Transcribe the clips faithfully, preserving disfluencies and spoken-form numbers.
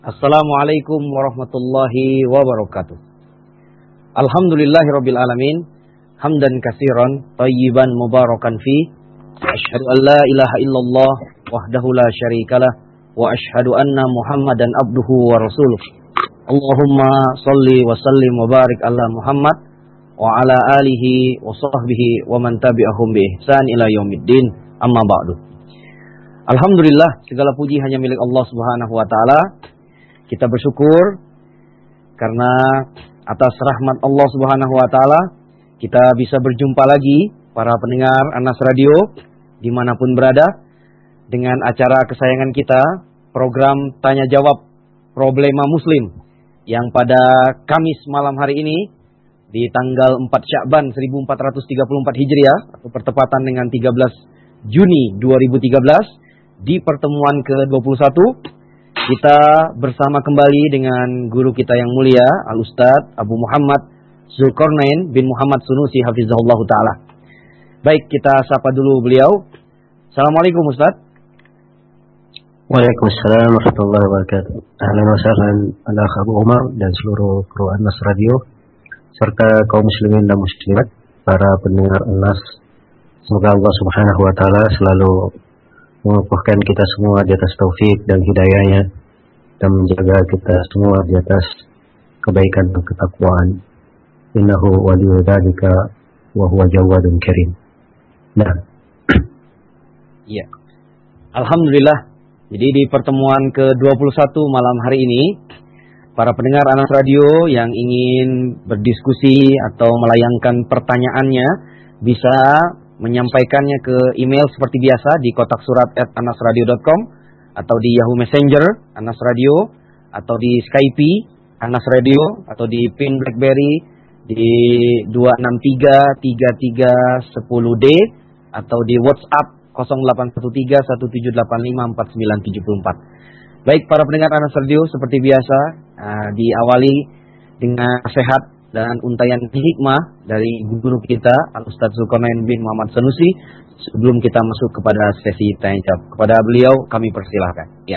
Assalamualaikum warahmatullahi wabarakatuh. Alhamdulillahirabbil alamin, hamdan katsiran thayyiban mubarakan fi. Asyhadu an la ilaha illallah wahdahu la syarikalah wa asyhadu anna Muhammadan abduhu wa rasuluh. Allahumma shalli wa sallim wa barik ala Muhammad wa ala alihi wa sahbihi wa man tabi'ahum bi ihsan ila yaumiddin. Amma ba'du. Alhamdulillah, segala puji hanya milik Allah Subhanahu wa taala. Kita bersyukur karena atas rahmat Allah Subhanahu wa taala kita bisa berjumpa lagi para pendengar Anas Radio dimanapun berada dengan acara kesayangan kita, program Tanya Jawab Problema Muslim yang pada Kamis malam hari ini di tanggal empat Sya'ban seribu empat ratus tiga puluh empat Hijriah atau bertepatan dengan tiga belas Juni dua ribu tiga belas di pertemuan ke dua puluh satu kita bersama kembali dengan guru kita yang mulia Al-Ustadz Abu Muhammad Zulkarnain bin Muhammad Sunusi hafizahullah ta'ala. Baik, kita sapa dulu beliau. Assalamualaikum Ustadz. Waalaikumsalam warahmatullahi wabarakatuh. Ahlan wa sahlan ala Abu Umar dan seluruh kru Anas Radio serta kaum muslimin dan muslimat, para pendengar Anas. Semoga Allah Subhanahu wa taala selalu mengukuhkan kita semua di atas taufik dan hidayahnya dan menjaga kita semua di atas kebaikan dan ketakwaan. Innahu waliyyu dzalika wa huwa jawadun karim. Nah. Iya. Alhamdulillah. Jadi di pertemuan ke dua puluh satu malam hari ini, para pendengar Anas Radio yang ingin berdiskusi atau melayangkan pertanyaannya bisa menyampaikannya ke email seperti biasa di kotak surat at anasradio dot com atau di Yahoo Messenger Anas Radio atau di Skype Anas Radio atau di pin BlackBerry di dua enam tiga tiga tiga satu nol D atau di WhatsApp nol delapan satu tiga satu tujuh delapan lima empat sembilan tujuh empat. Baik para pendengar Anas Radio, seperti biasa uh, diawali dengan nasihat dan untayan hikmah dari guru kita Al-Ustadz Zulkarnain bin Muhammad Sunusi sebelum kita masuk kepada sesi tanya jawab. Kepada beliau kami persilahkan. Ya.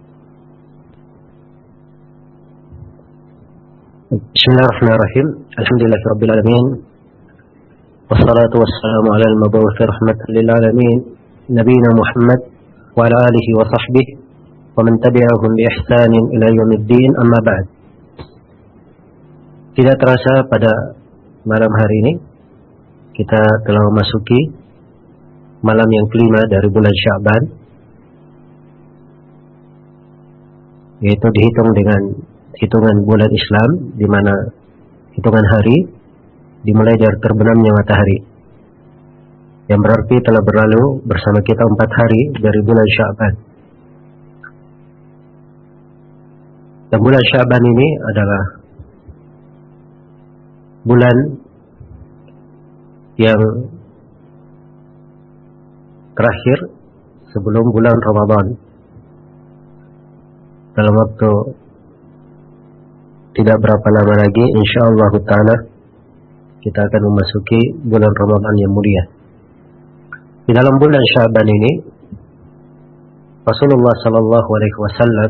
Bismillahirrahmanirrahim. Alhamdulillahirabbil alamin. Wassalatu wassalamu ala al-mab'uts rahmatan lil alamin, nabiyina Muhammad wa ala alihi wa sahbihi wa man tabi'ahum bi ihsanin ila yaumiddin. Amma ba'd. Tidak terasa pada malam hari ini kita telah memasuki malam yang kelima dari bulan Sya'ban, yaitu dihitung dengan hitungan bulan Islam, di mana hitungan hari dimulai dari terbenamnya matahari, yang berarti telah berlalu bersama kita empat hari dari bulan Sya'ban. Dan bulan Sya'ban ini adalah bulan yang terakhir sebelum bulan Ramadan. Dalam waktu tidak berapa lama lagi, insyaallah ta'ala kita akan memasuki bulan Ramadan yang mulia. Di dalam bulan Sya'ban ini Rasulullah sallallahu alaihi wasallam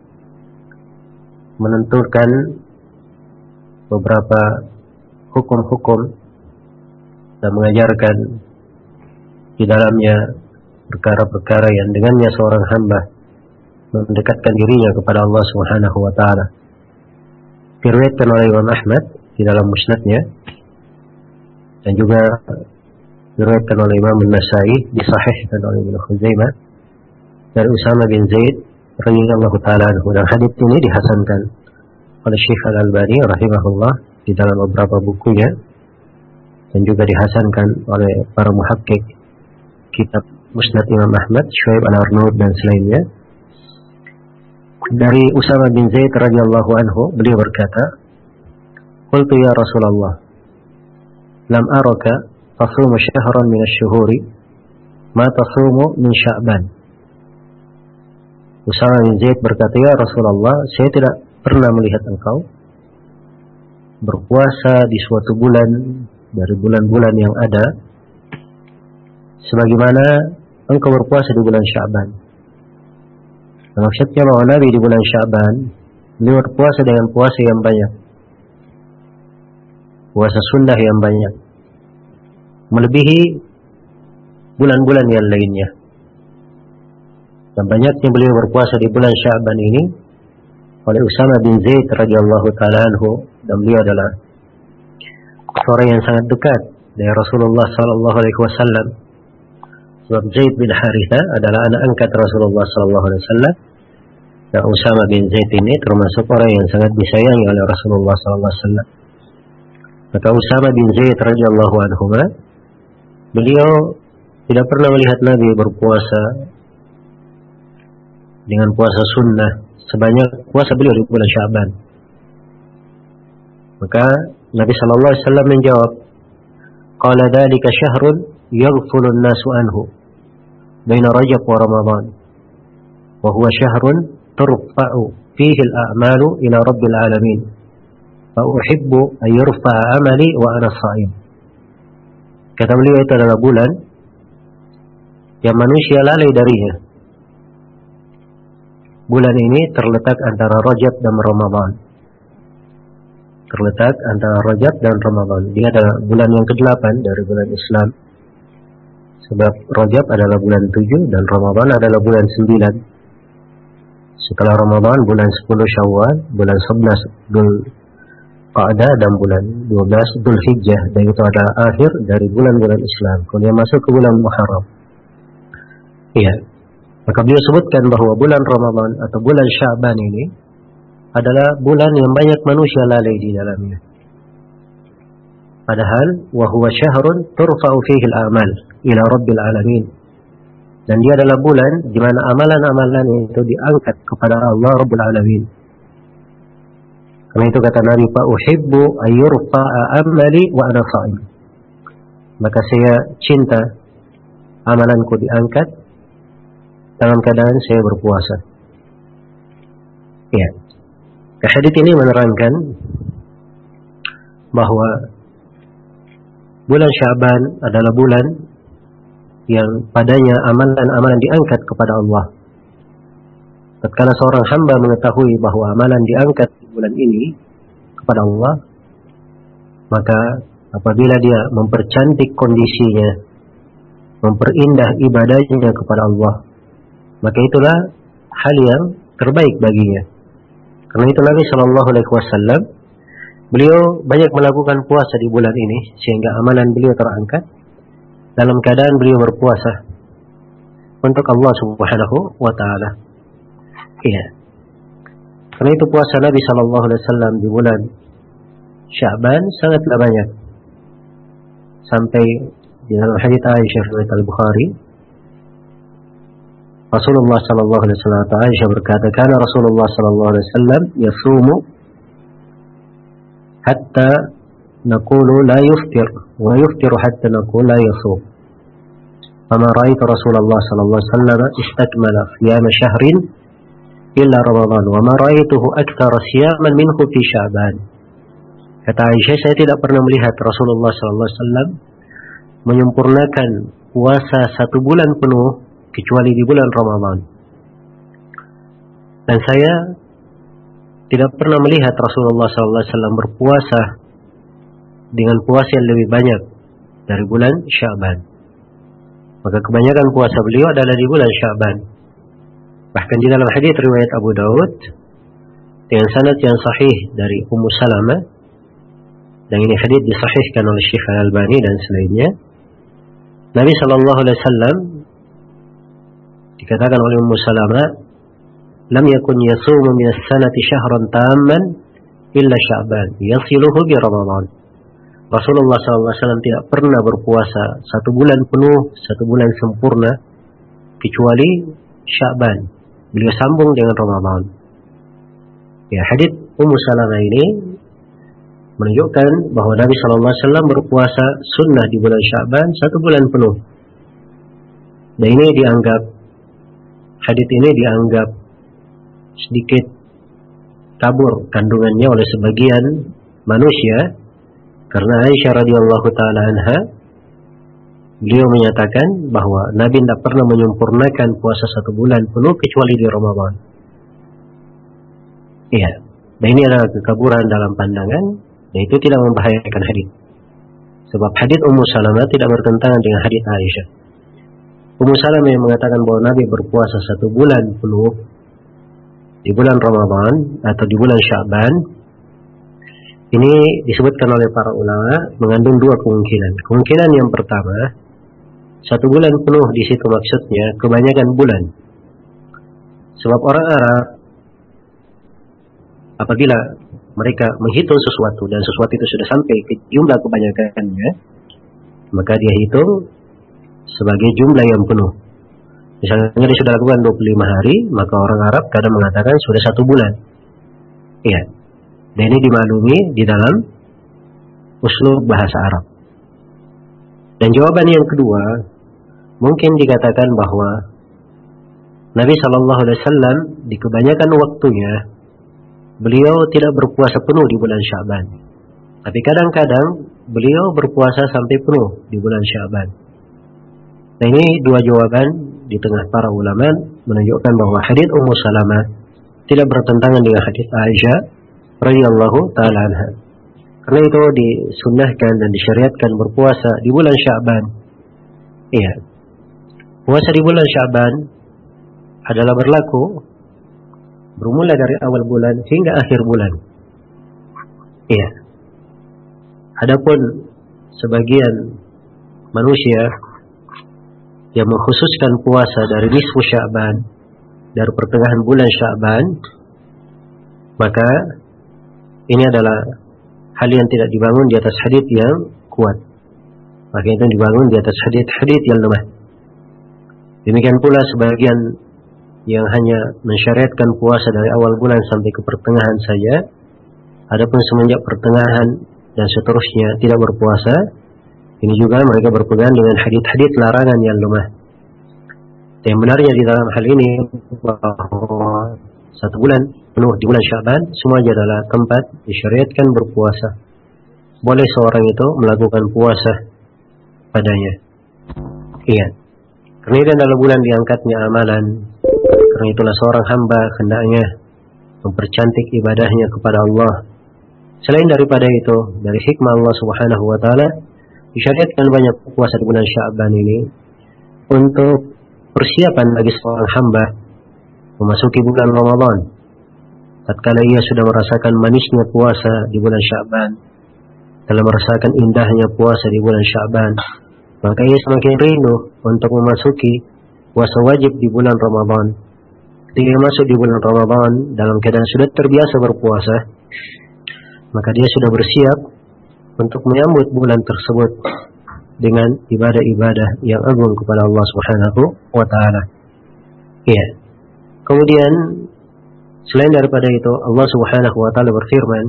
menentukan beberapa hukum-hukum dan mengajarkan di dalamnya perkara-perkara yang dengannya seorang hamba mendekatkan dirinya kepada Allah Subhanahu wa taala. Diriwayatkan oleh Imam Ahmad di dalam musnadnya dan juga diriwayatkan oleh Imam An-Nasa'i, disahihkan oleh Ibnu Khuzaimah dari Usama bin Zaid radhiyallahu taala anhu, dan hadits ini dihasankan oleh Syekh Al-Albani rahimahullah di dalam beberapa bukunya dan juga dihasankan oleh para muhakkik kitab Musnad Imam Ahmad, Syuaib Al-Arnaud dan selainnya. Dari Usama bin Zaid radhiyallahu anhu, beliau berkata, "Qultu ya Rasulullah, lam araka tasumu syahran min asy-syuhuri ma tasumu min Sya'ban." Usama bin Zaid berkata, "Ya Rasulullah, saya tidak pernah melihat engkau berpuasa di suatu bulan dari bulan-bulan yang ada sebagaimana engkau berpuasa di bulan Sya'ban." Maksudnya bahwa Nabi di bulan Sya'ban Beliau berpuasa dengan puasa yang banyak, puasa sunnah yang banyak, melebihi bulan-bulan yang lainnya. Dan banyaknya beliau berpuasa di bulan Sya'ban ini oleh Usama bin Zaid radhiyallahu taala anhu, dan beliau adalah seorang yang sangat dekat dari Rasulullah sallallahu alaihi wasallam. Sebab Zaid bin Haritha adalah anak angkat Rasulullah sallallahu alaihi wasallam, dan Usama bin Zaid ini termasuk orang yang sangat disayangi oleh Rasulullah sallallahu alaihi wasallam. Maka Usama bin Zaid radhiyallahu anhu, beliau tidak pernah melihat Nabi berpuasa dengan puasa sunnah sebanyak puasa beliau di bulan Sya'ban. Maka Nabi sallallahu alaihi wasallam menjawab, "Qala dzalika syahrun yaghfulu an-nasu anhu baina Rajab wa Ramadan, wa huwa syahrun turfa'u fihi al-a'malu ila rabbil alamin. Fa uhibbu an yurfa'a amali wa ana sha'im." Kata beliau, itu adalah bulan yang manusia lalai darinya. Bulan ini terletak antara Rajab dan Ramadan. Terletak antara Rajab dan Ramadan. Dia adalah bulan yang kedelapan dari bulan Islam. Sebab Rajab adalah bulan tujuh dan Ramadan adalah bulan sembilan. Setelah Ramadan bulan sepuluh Syawal, bulan sebelas Dhul Qa'dah, dan bulan dua belas Dhul Hijjah. Dan itu adalah akhir dari bulan-bulan Islam. Kemudian masuk ke bulan Muharram. Iya. Maka beliau sebutkan bahwa bulan Ramadan atau bulan Sya'ban ini adalah bulan yang banyak manusia lalai di dalamnya. Padahal wa huwa syahrun turfa'u fihi al-a'mal ila rabbil alamin. Dan dia adalah bulan di mana amalan-amalan itu diangkat kepada Allah Rabbul Alamin. Karena itu kata Nabi, "Fa uhibbu ayyurfa'a amali wa ana sha'im." Maka saya cinta amalanku diangkat dalam keadaan saya berpuasa. Ya. Hadits ini menerangkan bahwa bulan Sya'ban adalah bulan yang padanya amalan-amalan diangkat kepada Allah. Tatkala seorang hamba mengetahui bahwa amalan diangkat di bulan ini kepada Allah, maka apabila dia mempercantik kondisinya, memperindah ibadahnya kepada Allah, maka itulah hal yang terbaik baginya. Karena itu Nabi Shallallahu Alaihi Wasallam beliau banyak melakukan puasa di bulan ini sehingga amalan beliau terangkat dalam keadaan beliau berpuasa untuk Allah Subhanahu Wa Taala. Iya. Karena itu puasa Nabi Shallallahu Alaihi Wasallam di bulan Sya'ban sangatlah banyak. Sampai di dalam hadits Aisyah riwayat Al-Bukhari, Rasulullah sallallahu alaihi wasallam, Aisyah berkata, "Kana Rasulullah sallallahu alaihi wasallam yasumu hatta naqulu la yuftir wa yuftiru hatta naqulu la yasum. Fama ra'aitu Rasulullah sallallahu alaihi wasallam istakmala siyam syahrin illa Ramadan wa ma ra'aituhu aktsara siyaman minhu fi Sya'ban." Kata Aisyah, saya tidak pernah melihat Rasulullah sallallahu alaihi wasallam menyempurnakan puasa satu bulan penuh kecuali di bulan Ramadan. Dan saya tidak pernah melihat Rasulullah sallallahu alaihi wasallam berpuasa dengan puasa yang lebih banyak dari bulan Sya'ban. Maka kebanyakan puasa beliau adalah di bulan Sya'ban. Bahkan di dalam hadits riwayat Abu Daud dengan sanad yang sahih dari Ummu Salamah, dan ini hadits disahihkan oleh Syekh Al-Albani dan selainnya, Nabi sallallahu alaihi wasallam dikatakan oleh Ummu Salamah, "Lam yakun yasumu min as-sanati syahran tamman illa Sya'ban, yasiluhu bi Ramadan." Rasulullah sallallahu alaihi wasallam tidak pernah berpuasa satu bulan penuh, satu bulan sempurna kecuali Sya'ban. Beliau sambung dengan Ramadan. Ya, hadits Ummu Salamah ini menunjukkan bahwa Nabi sallallahu alaihi wasallam berpuasa sunnah di bulan Sya'ban satu bulan penuh. Dan ini dianggap hadits ini dianggap sedikit kabur kandungannya oleh sebagian manusia, karena Aisyah radhiyallahu taala anha beliau menyatakan bahwa Nabi tidak pernah menyempurnakan puasa satu bulan penuh kecuali di Ramadan. Iya. Dan ini adalah kekaburan dalam pandangan, dan itu tidak membahayakan hadis. Sebab hadis Ummu Salamah tidak bertentangan dengan hadis Aisyah. Ummu Salamah yang mengatakan bahwa Nabi berpuasa satu bulan penuh di bulan Ramadan atau di bulan Sya'ban, ini disebutkan oleh para ulama mengandung dua kemungkinan. Kemungkinan yang pertama, satu bulan penuh di situ maksudnya kebanyakan bulan. Sebab orang Arab apabila mereka menghitung sesuatu dan sesuatu itu sudah sampai ke jumlah kebanyakannya, maka dia hitung sebagai jumlah yang penuh. Misalnya dia sudah lakukan dua puluh lima hari, maka orang Arab kadang mengatakan sudah satu bulan. Iya. Dan ini dimaklumi di dalam uslub bahasa Arab. Dan jawaban yang kedua, mungkin dikatakan bahwa Nabi Shallallahu Alaihi Wasallam di kebanyakan waktunya beliau tidak berpuasa penuh di bulan Sya'ban, tapi kadang-kadang beliau berpuasa sampai penuh di bulan Sya'ban. Nah, ini dua jawaban di tengah para ulama menunjukkan bahwa hadits Ummu Salamah tidak bertentangan dengan hadits Aisyah radhiyallahu taala anha. Karena itu disunnahkan dan disyariatkan berpuasa di bulan Sya'ban. Iya. Puasa di bulan Sya'ban adalah berlaku bermula dari awal bulan hingga akhir bulan. Iya. Adapun sebagian manusia yang mengkhususkan puasa dari nisfu Sya'ban, dari pertengahan bulan Sya'ban, maka ini adalah hal yang tidak dibangun di atas hadits yang kuat. Maka itu dibangun di atas hadits-hadits yang lemah. Demikian pula sebagian yang hanya mensyariatkan puasa dari awal bulan sampai ke pertengahan saja, adapun semenjak pertengahan dan seterusnya tidak berpuasa, ini juga mereka berpegang dengan hadits-hadits larangan yang lemah. Dan yang benarnya di dalam hal ini bahwa satu bulan penuh di bulan Sya'ban semuanya adalah tempat disyariatkan berpuasa. Boleh seorang itu melakukan puasa padanya. Iya. Karena ini adalah bulan diangkatnya amalan. Karena itulah seorang hamba hendaknya mempercantik ibadahnya kepada Allah. Selain daripada itu, dari hikmah Allah Subhanahu wa taala disyariatkan banyak puasa di bulan Sya'ban ini untuk persiapan bagi seorang hamba memasuki bulan Ramadan. Tatkala ia sudah merasakan manisnya puasa di bulan Sya'ban, telah merasakan indahnya puasa di bulan Sya'ban, maka ia semakin rindu untuk memasuki puasa wajib di bulan Ramadan. Ketika masuk di bulan Ramadan dalam keadaan sudah terbiasa berpuasa, maka dia sudah bersiap untuk menyambut bulan tersebut dengan ibadah-ibadah yang agung kepada Allah Subhanahu wa taala. Iya. Kemudian selain daripada itu, Allah Subhanahu wa taala berfirman,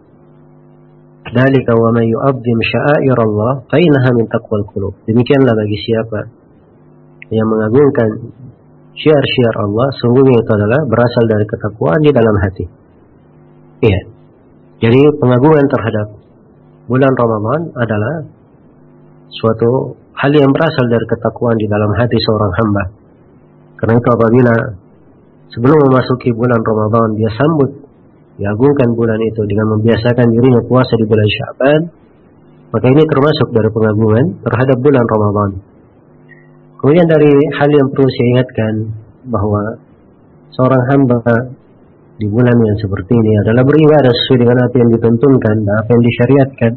"Dzalika wa may yu'azzim sya'airallah fa innaha min taqwal qulub." Demikianlah bagi siapa yang mengagungkan syiar-syiar Allah, sungguhnya itu adalah berasal dari ketakwaan di dalam hati. Iya. Jadi pengagungan terhadap bulan Ramadan adalah suatu hal yang berasal dari ketakwaan di dalam hati seorang hamba. Karena itu apabila sebelum memasuki bulan Ramadan dia sambut, diagungkan bulan itu dengan membiasakan dirinya puasa di bulan Sya'ban, maka ini termasuk dari pengagungan terhadap bulan Ramadan. Kemudian dari hal yang perlu saya ingatkan bahwa seorang hamba di bulan yang seperti ini adalah beribadah sesuai dengan apa yang dituntunkan dan apa yang disyariatkan.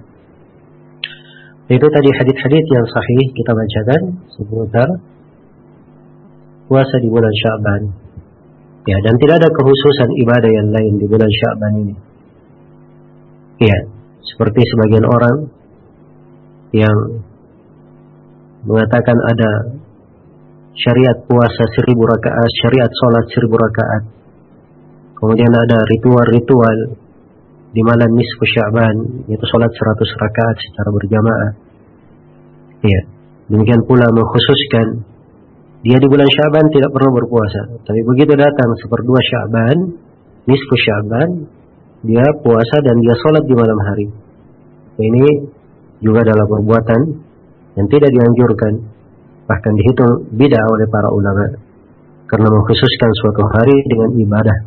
Itu tadi hadits-hadits yang sahih kita bacakan seputar puasa di bulan Sya'ban. Ya, dan tidak ada kekhususan ibadah yang lain di bulan Sya'ban ini. Ya, seperti sebagian orang yang mengatakan ada syariat puasa seribu rakaat, syariat sholat seribu rakaat. Kemudian ada ritual-ritual di malam nisfu Sya'ban, yaitu sholat seratus rakaat secara berjamaah. Ya, demikian pula mengkhususkan dia di bulan Sya'ban tidak perlu berpuasa, tapi begitu datang seperdua Sya'ban, nisfu Sya'ban, dia puasa dan dia sholat di malam hari. Ini juga adalah perbuatan yang tidak dianjurkan, bahkan dihitung bid'ah oleh para ulama, karena mengkhususkan suatu hari dengan ibadah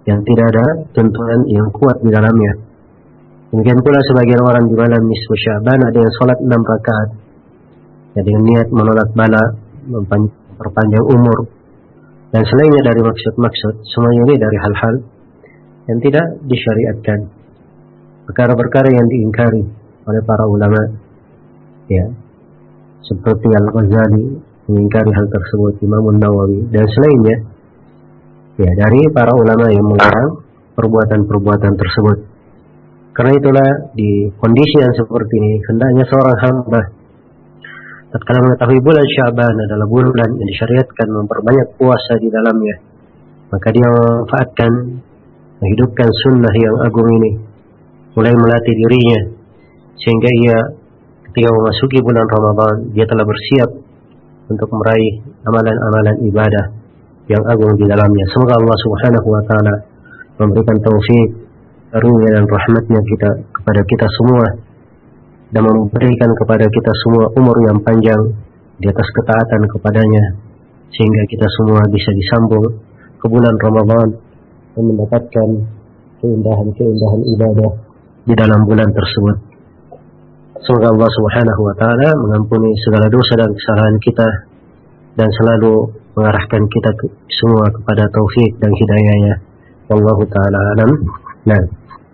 yang tidak ada tuntunan yang kuat di dalamnya. Demikian pula sebagian orang di malam nisfu Sya'ban ada yang sholat enam rakaat, ya, dengan niat menolak bala, memperpanjang umur, dan selainnya dari maksud-maksud. Semuanya ini dari hal-hal yang tidak disyariatkan, perkara-perkara yang diingkari oleh para ulama, ya, seperti Al-Ghazali mengingkari hal tersebut, Imam Nawawi dan selainnya, ya, dari para ulama yang melarang perbuatan-perbuatan tersebut. Karena itulah di kondisi yang seperti ini hendaknya seorang hamba tatkala mengetahui bulan Sya'ban adalah bulan yang disyariatkan memperbanyak puasa di dalamnya, maka dia memanfaatkan, menghidupkan sunnah yang agung ini, mulai melatih dirinya sehingga ia ketika memasuki bulan Ramadan dia telah bersiap untuk meraih amalan-amalan ibadah yang agung di dalamnya. Semoga Allah Subhanahu wa taala memberikan taufik, karunia dan rahmatnya kita kepada kita semua, dan memberikan kepada kita semua umur yang panjang di atas ketaatan kepadanya, sehingga kita semua bisa disambung ke bulan Ramadan dan mendapatkan keindahan-keindahan ibadah di dalam bulan tersebut. Semoga Allah Subhanahu wa taala mengampuni segala dosa dan kesalahan kita dan selalu mengarahkan kita ke, semua kepada taufik dan hidayahnya. Wallahu taala alam. Nah.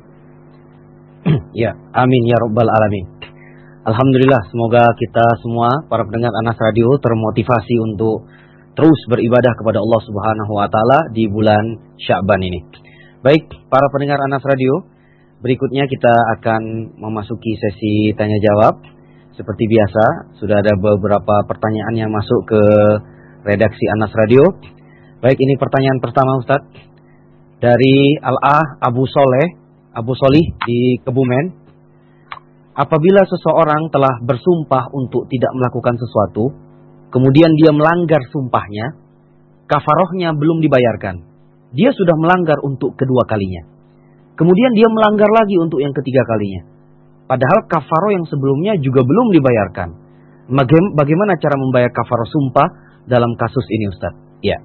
Ya, amin ya rabbal alamin. Alhamdulillah, semoga kita semua para pendengar Anas Radio termotivasi untuk terus beribadah kepada Allah Subhanahu wa taala di bulan Sya'ban ini. Baik, para pendengar Anas Radio, berikutnya kita akan memasuki sesi tanya jawab. Seperti biasa, sudah ada beberapa pertanyaan yang masuk ke redaksi Anas Radio. Baik, ini pertanyaan pertama Ustaz dari Al-Ah Abu Soleh, Abu Solih di Kebumen. Apabila seseorang telah bersumpah untuk tidak melakukan sesuatu, kemudian dia melanggar sumpahnya, kafarohnya belum dibayarkan. Dia sudah melanggar untuk kedua kalinya. Kemudian dia melanggar lagi untuk yang ketiga kalinya. Padahal kafaroh yang sebelumnya juga belum dibayarkan. Bagaimana cara membayar kafaroh sumpah dalam kasus ini, Ustaz? Ya.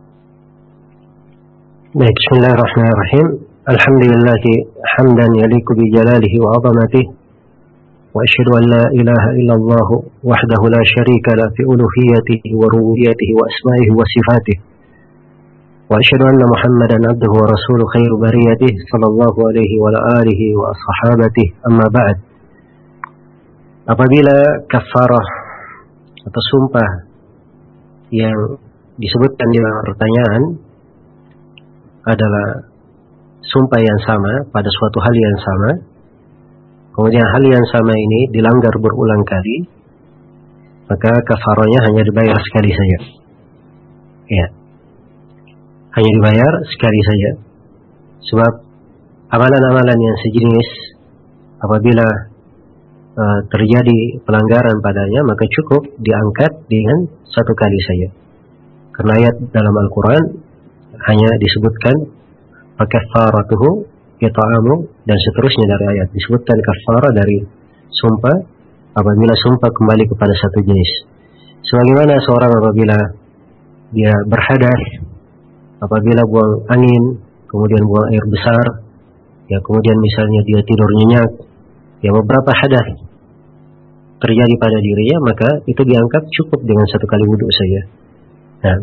Baik, bismillahirrahmanirrahim. Alhamdulillahi hamdan yaliku bi jalalihi wa 'azamatihi. Wa asyhadu an la ilaha illallah wahdahu la syarika la fi uluhiyatihi wa rububiyyatihi wa asma'ihi wa sifatihi. Wa asyhadu anna Muhammadan abduhu wa rasuluhu khairu bariyatihi sallallahu alaihi wa alihi wa ashabatihi. Amma ba'd. Apabila kafarah atau sumpah yang disebutkan di dalam pertanyaan adalah sumpah yang sama pada suatu hal yang sama, kemudian hal yang sama ini dilanggar berulang kali, maka kafarahnya hanya dibayar sekali saja. Ya, hanya dibayar sekali saja. Sebab amalan-amalan yang sejenis apabila uh, terjadi pelanggaran padanya, maka cukup diangkat dengan satu kali saja. Karena ayat dalam Al-Quran hanya disebutkan kafaratuhu it'amu dan seterusnya dari ayat. Disebutkan kafarah dari sumpah apabila sumpah kembali kepada satu jenis. Sebagaimana seorang apabila dia berhadas, apabila buang angin, kemudian buang air besar, ya kemudian misalnya dia tidur nyenyak, ya beberapa hadas terjadi pada dirinya, maka itu diangkat cukup dengan satu kali wudhu saja. Nah.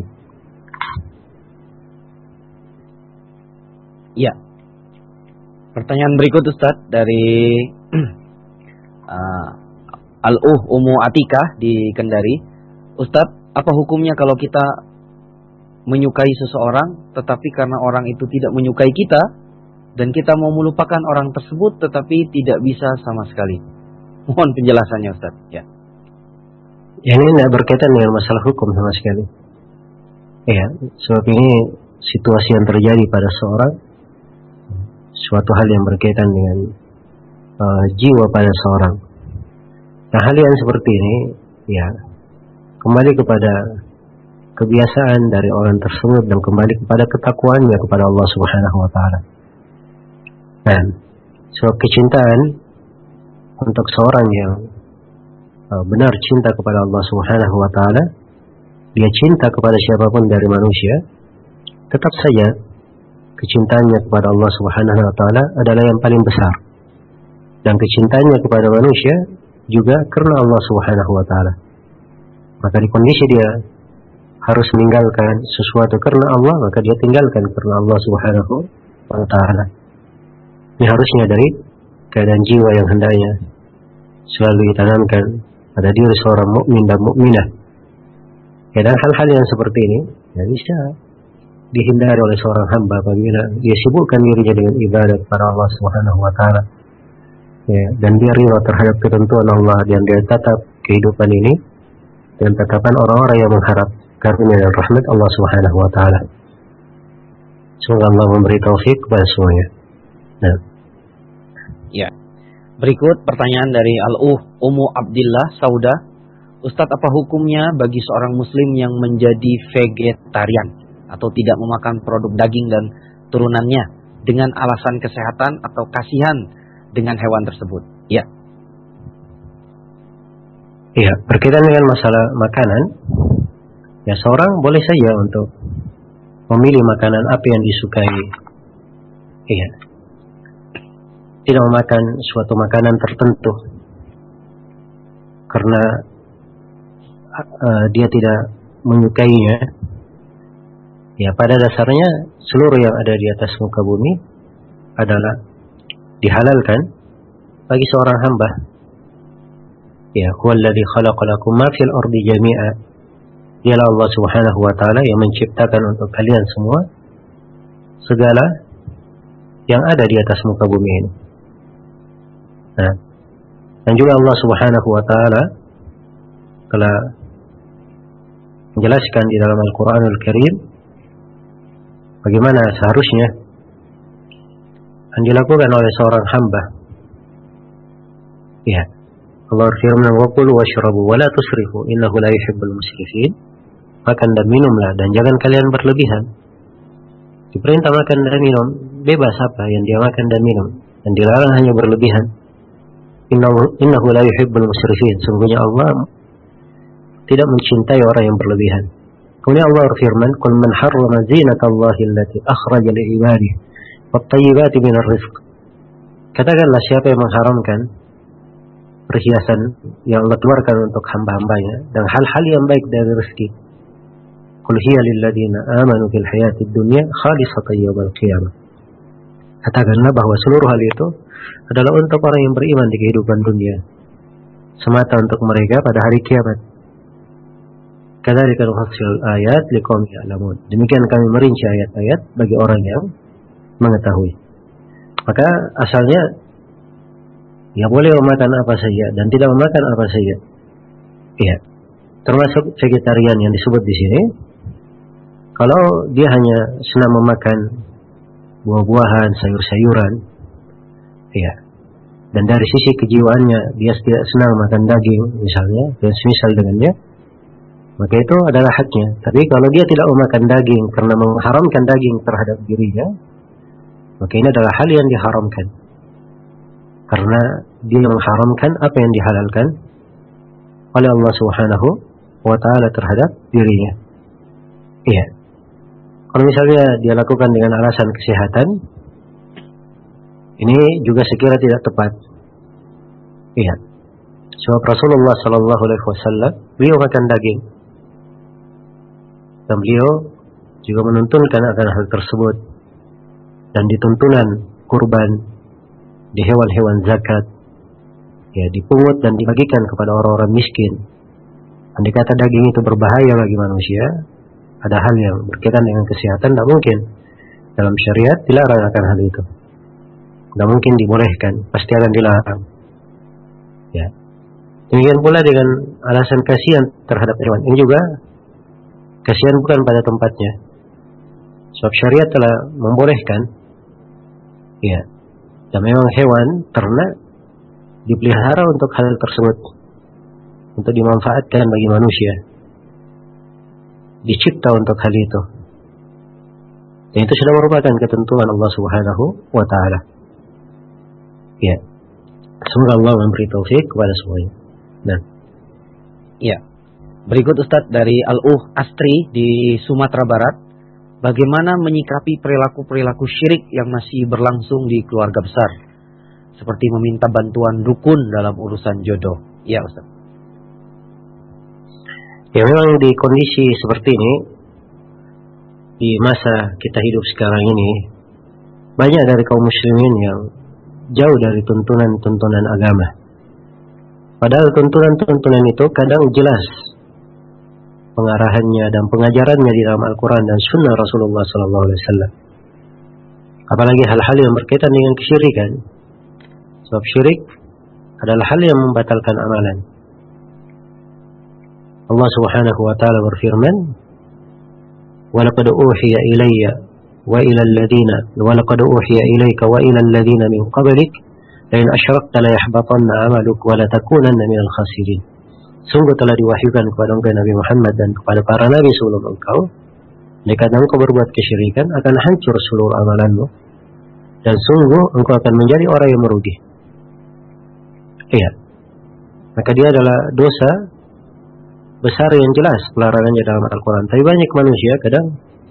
Ya. Pertanyaan berikut Ustaz dari uh, Al-Uh Umu Atikah di Kendari. Ustaz, apa hukumnya kalau kita menyukai seseorang tetapi karena orang itu tidak menyukai kita dan kita mau melupakan orang tersebut tetapi tidak bisa sama sekali? Mohon penjelasannya Ustaz. Ya. Ini tidak berkaitan dengan masalah hukum sama sekali. Ya, sebab ini situasi yang terjadi pada seorang, suatu hal yang berkaitan dengan uh, jiwa pada seorang. Nah, hal yang seperti ini, ya, kembali kepada kebiasaan dari orang tersebut dan kembali kepada ketakwaannya kepada Allah Subhanahu wa taala. Dan sebab kecintaan untuk seorang yang uh, benar cinta kepada Allah Subhanahu wa taala, dia cinta kepada siapapun dari manusia, tetap saja kecintaannya kepada Allah Subhanahu wa taala adalah yang paling besar. Dan kecintaannya kepada manusia juga karena Allah Subhanahu wa taala. Maka di kondisi dia harus meninggalkan sesuatu karena Allah, maka dia tinggalkan karena Allah Subhanahu wa taala. Ini harusnya dari keadaan jiwa yang hendaknya selalu ditanamkan pada diri seorang mukmin dan mukminah. Ya, dan hal-hal yang seperti ini ya bisa dihindari oleh seorang hamba apabila dia sibukkan dirinya dengan ibadah kepada Allah Subhanahu wa taala. Ya, dan dia rela terhadap ketentuan Allah dan dia tatap kehidupan ini dengan tatapan orang-orang yang mengharap karunia dan rahmat Allah Subhanahu wa taala. Semoga Allah memberi taufik kepada semuanya. Nah. Ya. Berikut pertanyaan dari Al-Uh Ummu Abdillah Sauda. Ustadz, apa hukumnya bagi seorang muslim yang menjadi vegetarian atau tidak memakan produk daging dan turunannya dengan alasan kesehatan atau kasihan dengan hewan tersebut? Ya. Iya, berkaitan dengan masalah makanan, ya seorang boleh saja untuk memilih makanan apa yang disukai. Iya. Tidak memakan suatu makanan tertentu karena uh, dia tidak menyukainya. Ya, pada dasarnya seluruh yang ada di atas muka bumi adalah dihalalkan bagi seorang hamba. Ya, huwallazi khalaqalakum ma fil ardi jami'a. Dialah Allah Subhanahu wa taala yang menciptakan untuk kalian semua segala yang ada di atas muka bumi ini. Nah, dan juga Allah Subhanahu wa taala telah menjelaskan di dalam Al-Qur'anul Karim bagaimana seharusnya yang dilakukan oleh seorang hamba. Ya, Allah firman, "Wa kulu washrabu wa la tusrifu innahu la yuhibbul musrifin." Makan dan minumlah dan jangan kalian berlebihan. Diperintah makan dan minum, bebas apa yang dia makan dan minum, dan dilarang hanya berlebihan. Innahu, innahu la yuhibbul musrifin. Sungguhnya Allah tidak mencintai orang yang berlebihan. Kemudian Allah berfirman, "Qul man harrama zinatallahi allati akhraja li ibadihi wat thayyibati minar rizq." Katakanlah, siapa yang mengharamkan perhiasan yang Allah keluarkan untuk hamba-hambanya dan hal-hal yang baik dari rezeki. Qul hiya lil ladzina amanu fil hayatid dunya khalisatan yaumil qiyamah. Katakanlah bahwa seluruh hal itu adalah untuk orang yang beriman di kehidupan dunia, semata untuk mereka pada hari kiamat. Kadzalika nufassilul ayat liqaumin ya'lamun. Demikian kami merinci ayat-ayat bagi orang yang mengetahui. Maka asalnya ya boleh memakan apa saja dan tidak memakan apa saja. Iya. Termasuk vegetarian yang disebut di sini. Kalau dia hanya senang memakan buah-buahan, sayur-sayuran, iya. Dan dari sisi kejiwaannya dia tidak senang makan daging misalnya, dan semisal dengannya, maka itu adalah haknya. Tapi kalau dia tidak memakan daging karena mengharamkan daging terhadap dirinya, maka ini adalah hal yang diharamkan. Karena dia mengharamkan apa yang dihalalkan oleh Allah Subhanahu wa taala terhadap dirinya. Iya. Kalau misalnya dia lakukan dengan alasan kesehatan, ini juga sekira tidak tepat. Iya. Sebab Rasulullah sallallahu alaihi wasallam beliau makan daging. Dan beliau juga menuntunkan akan hal tersebut. Dan dituntunan kurban di hewan-hewan zakat ya dipungut dan dibagikan kepada orang-orang miskin. Andai kata daging itu berbahaya bagi manusia, ada hal yang berkaitan dengan kesehatan, tidak mungkin dalam syariat dilarang akan hal itu. Tidak mungkin dibolehkan, pasti akan dilarang. Ya. Demikian pula dengan alasan kasihan terhadap hewan. Ini juga kasihan bukan pada tempatnya. Sebab syariat telah membolehkan. Ya. Dan memang hewan ternak dipelihara untuk hal tersebut, untuk dimanfaatkan bagi manusia, dicipta untuk hal itu. Dan itu sudah merupakan ketentuan Allah Subhanahu wa taala. Ya. Semoga Allah memberi taufik kepada semuanya. Nah. Ya. Berikut Ustadz dari Al-Uh Astri di Sumatera Barat. bagaimana menyikapi perilaku-perilaku syirik yang masih berlangsung di keluarga besar, seperti meminta bantuan dukun dalam urusan jodoh? Ya Ustaz. Ya, memang di kondisi seperti ini, di masa kita hidup sekarang ini, banyak dari kaum muslimin yang jauh dari tuntunan-tuntunan agama. Padahal tuntunan-tuntunan itu kadang jelas pengarahannya dan pengajarannya di dalam Al-Quran dan Sunnah Rasulullah Sallallahu Alaihi Wasallam. Apalagi hal-hal yang berkaitan dengan kesyirikan. Sebab syirik adalah hal yang membatalkan amalan. Allah Subhanahu wa taala berfirman, "Wa laqad uhiya ilayya wa ila alladhina wa laqad uhiya ilayka wa ila alladhina min qablik la in asyrakta la yahbatanna 'amaluk wa la takunanna minal khasirin." Sungguh telah diwahyukan kepada engkau Nabi Muhammad dan kepada para nabi sebelum engkau, jika engkau berbuat kesyirikan akan hancur seluruh amalanmu dan sungguh engkau akan menjadi orang yang merugi. Iya. Maka dia adalah dosa besar yang jelas pelarangannya dalam Al-Quran. Tapi banyak manusia kadang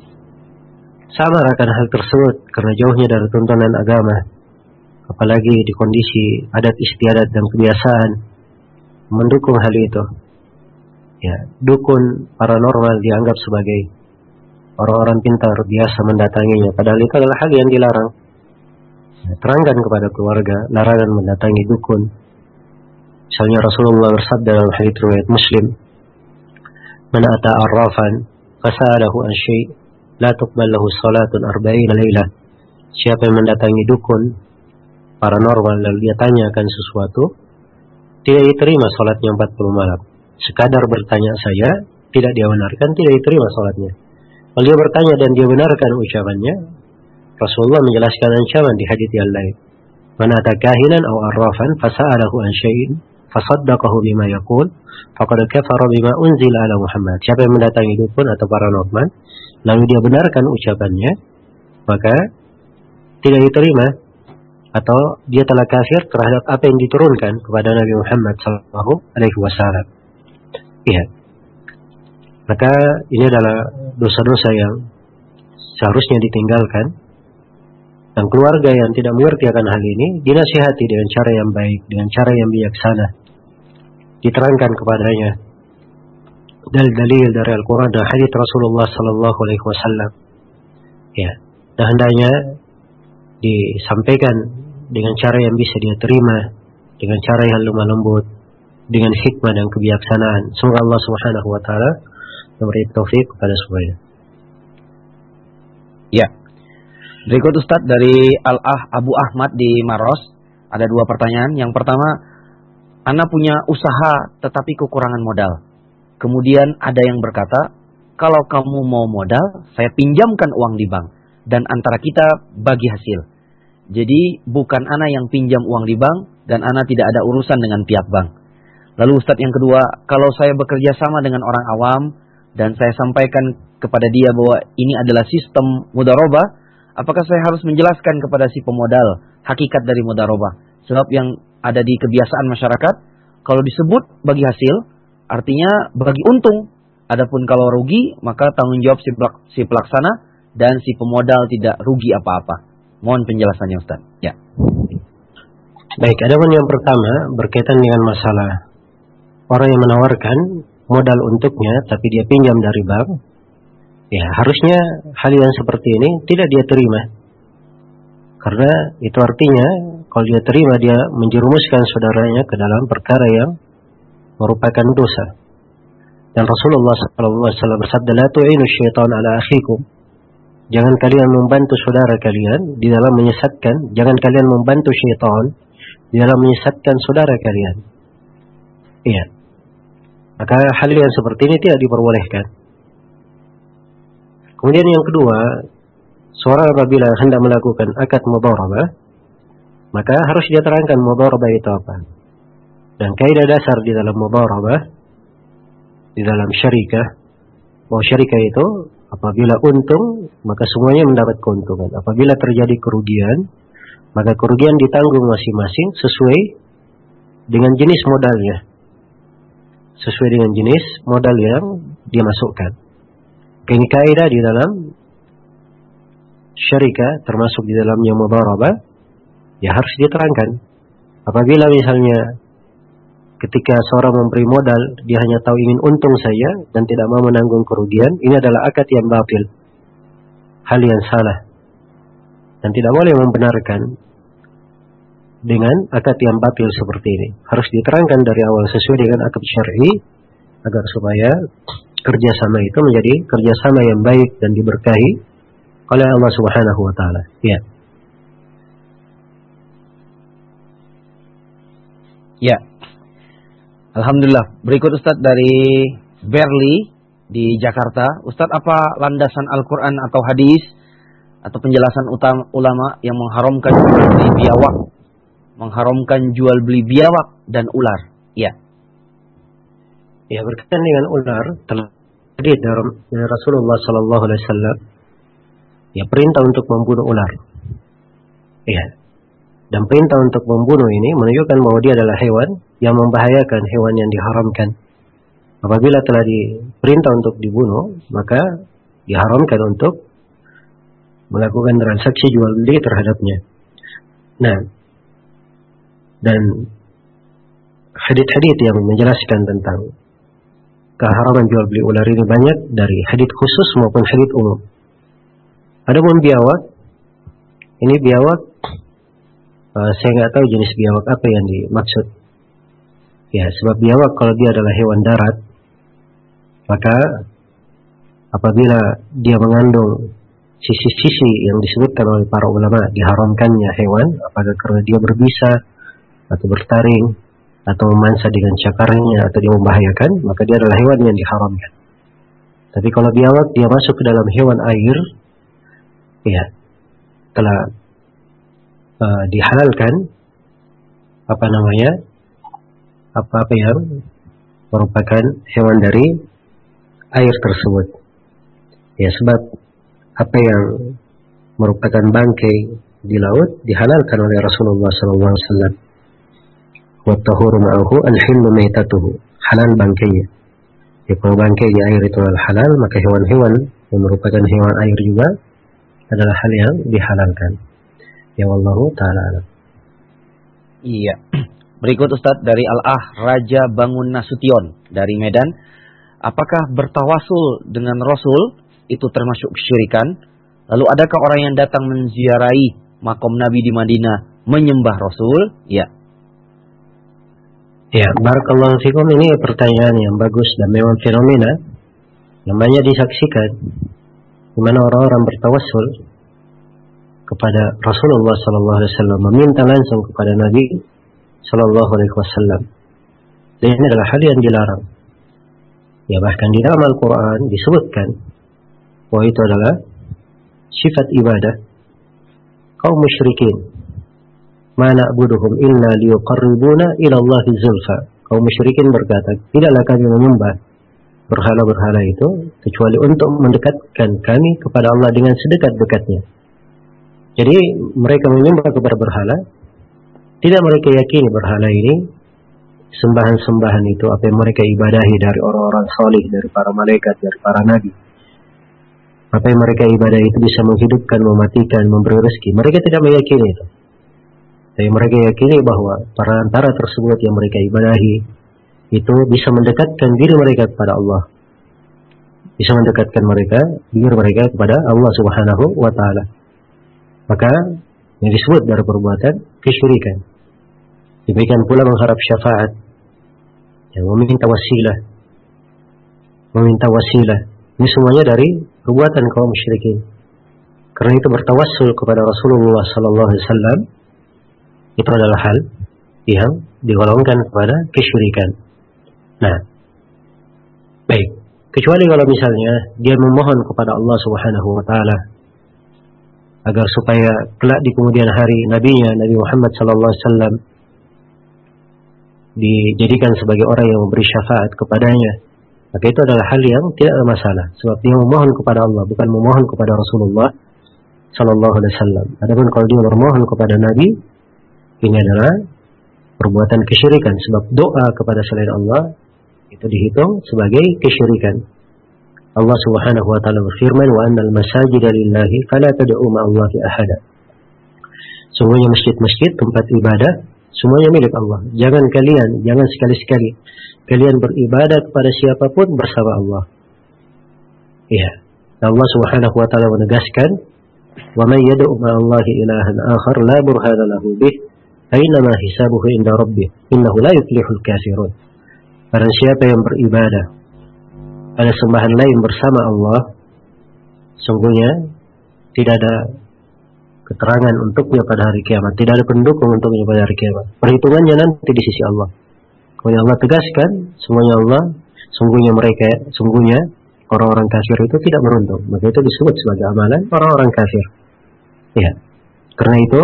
samar akan hal tersebut karena jauhnya dari tuntunan agama, apalagi di kondisi adat istiadat dan kebiasaan mendukung hal itu. Ya, dukun paranormal dianggap sebagai orang-orang pintar biasa mendatanginya, padahal itu adalah hal yang dilarang. Ya, terangkan kepada keluarga larangan mendatangi dukun. Misalnya Rasulullah bersabda dalam hadits riwayat Muslim, "Man ata arrafan fasa'alahu an syai' la tuqbal lahu salatun arba'ina lailah." Siapa yang mendatangi dukun paranormal lalu dia tanyakan sesuatu, tidak diterima salatnya empat puluh malam. Sekadar bertanya saja tidak dia benarkan, tidak diterima salatnya. Kalau dia bertanya dan dia benarkan ucapannya, Rasulullah menjelaskan ancaman di hadits yang lain. "Man ata kahinan aw arrafan fasa'alahu an syai'in fasaddaqahu bima yaqul faqad kafara bima unzila ala Muhammad." Siapa yang mendatangi dukun atau paranormal lalu dia benarkan ucapannya, maka tidak diterima atau dia telah kafir terhadap apa yang diturunkan kepada Nabi Muhammad sallallahu alaihi wasallam. Iya. Maka ini adalah dosa-dosa yang seharusnya ditinggalkan, dan keluarga yang tidak mengerti akan hal ini dinasihati dengan cara yang baik, dengan cara yang bijaksana. Diterangkan kepadanya dalil-dalil dari Al-Quran dan hadits Rasulullah sallallahu alaihi wasallam. Ya, dan hendaknya disampaikan dengan cara yang bisa dia terima, dengan cara yang lemah lembut, dengan hikmah dan kebijaksanaan. Semoga Allah Subhanahu wa taala memberi taufik kepada semuanya. Ya. Berikut Ustadz dari Al-Ah Abu Ahmad di Maros, ada dua pertanyaan. Yang pertama, Ana punya usaha tetapi kekurangan modal. Kemudian ada yang berkata, kalau kamu mau modal, saya pinjamkan uang di bank dan antara kita bagi hasil. Jadi bukan Ana yang pinjam uang di bank dan Ana tidak ada urusan dengan pihak bank. Lalu Ustadz yang kedua, kalau saya bekerja sama dengan orang awam dan saya sampaikan kepada dia bahwa ini adalah sistem mudharabah, apakah saya harus menjelaskan kepada si pemodal hakikat dari mudharabah? Sebab yang ada di kebiasaan masyarakat, kalau disebut bagi hasil, artinya bagi untung. Adapun kalau rugi, maka tanggung jawab si, pelak, si pelaksana dan si pemodal tidak rugi apa-apa. Mohon penjelasannya Ustaz. Ya. Baik, adapun yang pertama berkaitan dengan masalah orang yang menawarkan modal untuknya tapi dia pinjam dari bank. Ya, harusnya hal yang seperti ini tidak dia terima. Karena itu artinya kalau dia terima dia menjerumuskan saudaranya ke dalam perkara yang merupakan dosa. Dan Rasulullah sallallahu alaihi wasallam bersabda, "La tu'inu syaitan ala akhikum." Jangan kalian membantu saudara kalian di dalam menyesatkan, jangan kalian membantu syaitan di dalam menyesatkan saudara kalian. Iya. Maka hal yang seperti ini tidak diperbolehkan. Kemudian yang kedua, seorang apabila hendak melakukan akad mudharabah, maka harus dia terangkan mudharabah itu apa. Dan kaidah dasar di dalam mudharabah, di dalam syarikah, bahwa syarikah itu apabila untung, maka semuanya mendapat keuntungan. Apabila terjadi kerugian, maka kerugian ditanggung masing-masing sesuai dengan jenis modalnya. Sesuai dengan jenis modal yang dia masukkan. Ini kaidah di dalam syarikah termasuk di dalamnya mudharabah, ya harus diterangkan. Apabila misalnya ketika seorang memberi modal, dia hanya tahu ingin untung saja dan tidak mau menanggung kerugian, ini adalah akad yang batil, hal yang salah, dan tidak boleh membenarkan dengan akad yang batil seperti ini. Harus diterangkan dari awal sesuai dengan akad syar'i, agar supaya kerjasama itu menjadi kerjasama yang baik dan diberkahi oleh Allah Subhanahu wa Ta'ala. Ya. Ya. Alhamdulillah. Berikut Ustadz dari Berli di Jakarta. Ustadz, apa landasan Al-Quran atau hadis atau penjelasan utama ulama yang mengharamkan jual beli biawak, mengharamkan jual beli biawak dan ular? Ya. Ya, berkaitan dengan ular, telah hadis dari Rasulullah Sallallahu Alaihi Wasallam, ya, perintah untuk membunuh ular. Ya. Dan perintah untuk membunuh ini menunjukkan bahwa dia adalah hewan yang membahayakan, hewan yang diharamkan. Apabila telah diperintah untuk dibunuh, maka diharamkan untuk melakukan transaksi jual beli terhadapnya. Nah, dan hadits-hadits yang menjelaskan tentang keharaman jual beli ular ini banyak, dari hadits khusus maupun hadits umum. Adapun biawak, ini biawak, uh, saya nggak tahu jenis biawak apa yang dimaksud. Ya, sebab biawak kalau dia adalah hewan darat, maka apabila dia mengandung sisi-sisi yang disebutkan oleh para ulama diharamkannya hewan, apakah karena dia berbisa atau bertaring atau memansa dengan cakarnya atau dia membahayakan, maka dia adalah hewan yang diharamkan. Tapi kalau biawak dia masuk ke dalam hewan air, ya, telah uh, dihalalkan apa namanya apa-apa yang merupakan hewan dari air tersebut. Ya, sebab apa yang merupakan bangkai di laut dihalalkan oleh Rasulullah sallallahu alaihi wasallam. Wa tahuru ma'ahu al-hillu maitatuhu, halal bangkainya. Ya, kalau bangkai di air itu adalah halal, maka hewan-hewan yang merupakan hewan air juga adalah hal yang dihalalkan. Ya, wallahu ta'ala alam. Iya. Berikut Ustadz dari Al-Ah Raja Bangun Nasution dari Medan. Apakah bertawasul dengan Rasul itu termasuk kesyirikan? Lalu adakah orang yang datang menziarahi makom Nabi di Madinah menyembah Rasul? Ya. Ya, barakallahu fikum, ini pertanyaan yang bagus dan memang fenomena yang banyak disaksikan, di mana orang-orang bertawassul kepada Rasulullah sallallahu alaihi wasallam, meminta langsung kepada Nabi sallallahu alaihi wasallam. Dan ini adalah hal yang dilarang. Ya, bahkan di dalam Al-Quran disebutkan bahwa itu adalah sifat ibadah kaum musyrikin. Ma na'buduhum illa liyuqarribuna ila Allahi zulfa. Kaum musyrikin berkata, tidaklah kami menyembah berhala-berhala itu kecuali untuk mendekatkan kami kepada Allah dengan sedekat-dekatnya. Jadi mereka menyembah kepada berhala, tidak mereka yakini berhala ini, sembahan-sembahan itu apa yang mereka ibadahi dari orang-orang salih, dari para malaikat, dari para nabi. Apa yang mereka ibadah itu bisa menghidupkan, mematikan, memberi rezeki. Mereka tidak meyakini itu. Tapi mereka yakini bahwa perantara tersebut yang mereka ibadahi itu bisa mendekatkan diri mereka kepada Allah. Bisa mendekatkan mereka, diri mereka kepada Allah Subhanahu wa Ta'ala. Maka yang disebut dari perbuatan kesyirikan. Demikian pula mengharap syafaat, yang meminta wasilah, meminta wasilah. Ini semuanya dari perbuatan kaum musyrikin. Karena itu bertawassul kepada Rasulullah sallallahu alaihi wasallam itu adalah hal yang digolongkan kepada kesyirikan. Nah, baik. Kecuali kalau misalnya dia memohon kepada Allah Subhanahu wa Ta'ala agar supaya kelak di kemudian hari nabinya Nabi Muhammad sallallahu alaihi wasallam dijadikan sebagai orang yang memberi syafaat kepadanya, maka itu adalah hal yang tidak ada masalah, sebab dia memohon kepada Allah, bukan memohon kepada Rasulullah sallallahu alaihi wasallam. Adapun kalau dia bermohon kepada Nabi, ini adalah perbuatan kesyirikan, sebab doa kepada selain Allah itu dihitung sebagai kesyirikan. Allah Subhanahu wa taala berfirman, "Wa annal masajida lillahi fala tad'u ma'allahi ahada." Semuanya masjid-masjid, tempat ibadah, semuanya milik Allah. Jangan kalian, jangan sekali-sekali kalian beribadah kepada siapapun bersama Allah. Iya. Allah Subhanahu wa taala menegaskan, "Wa may yad'u ma'allahi ilahan akhar la burhana lahu bih, aynama hisabuhu inda rabbih, innahu la yuflihul kafirun." Barang siapa yang beribadah ada sembahan lain bersama Allah, sungguhnya tidak ada keterangan untuknya pada hari kiamat, tidak ada pendukung untuknya pada hari kiamat. Perhitungannya nanti di sisi Allah. Kemudian Allah tegaskan, semuanya Allah, sungguhnya mereka, sungguhnya orang-orang kafir itu tidak beruntung. Maka itu disebut sebagai amalan orang-orang kafir. Ya, karena itu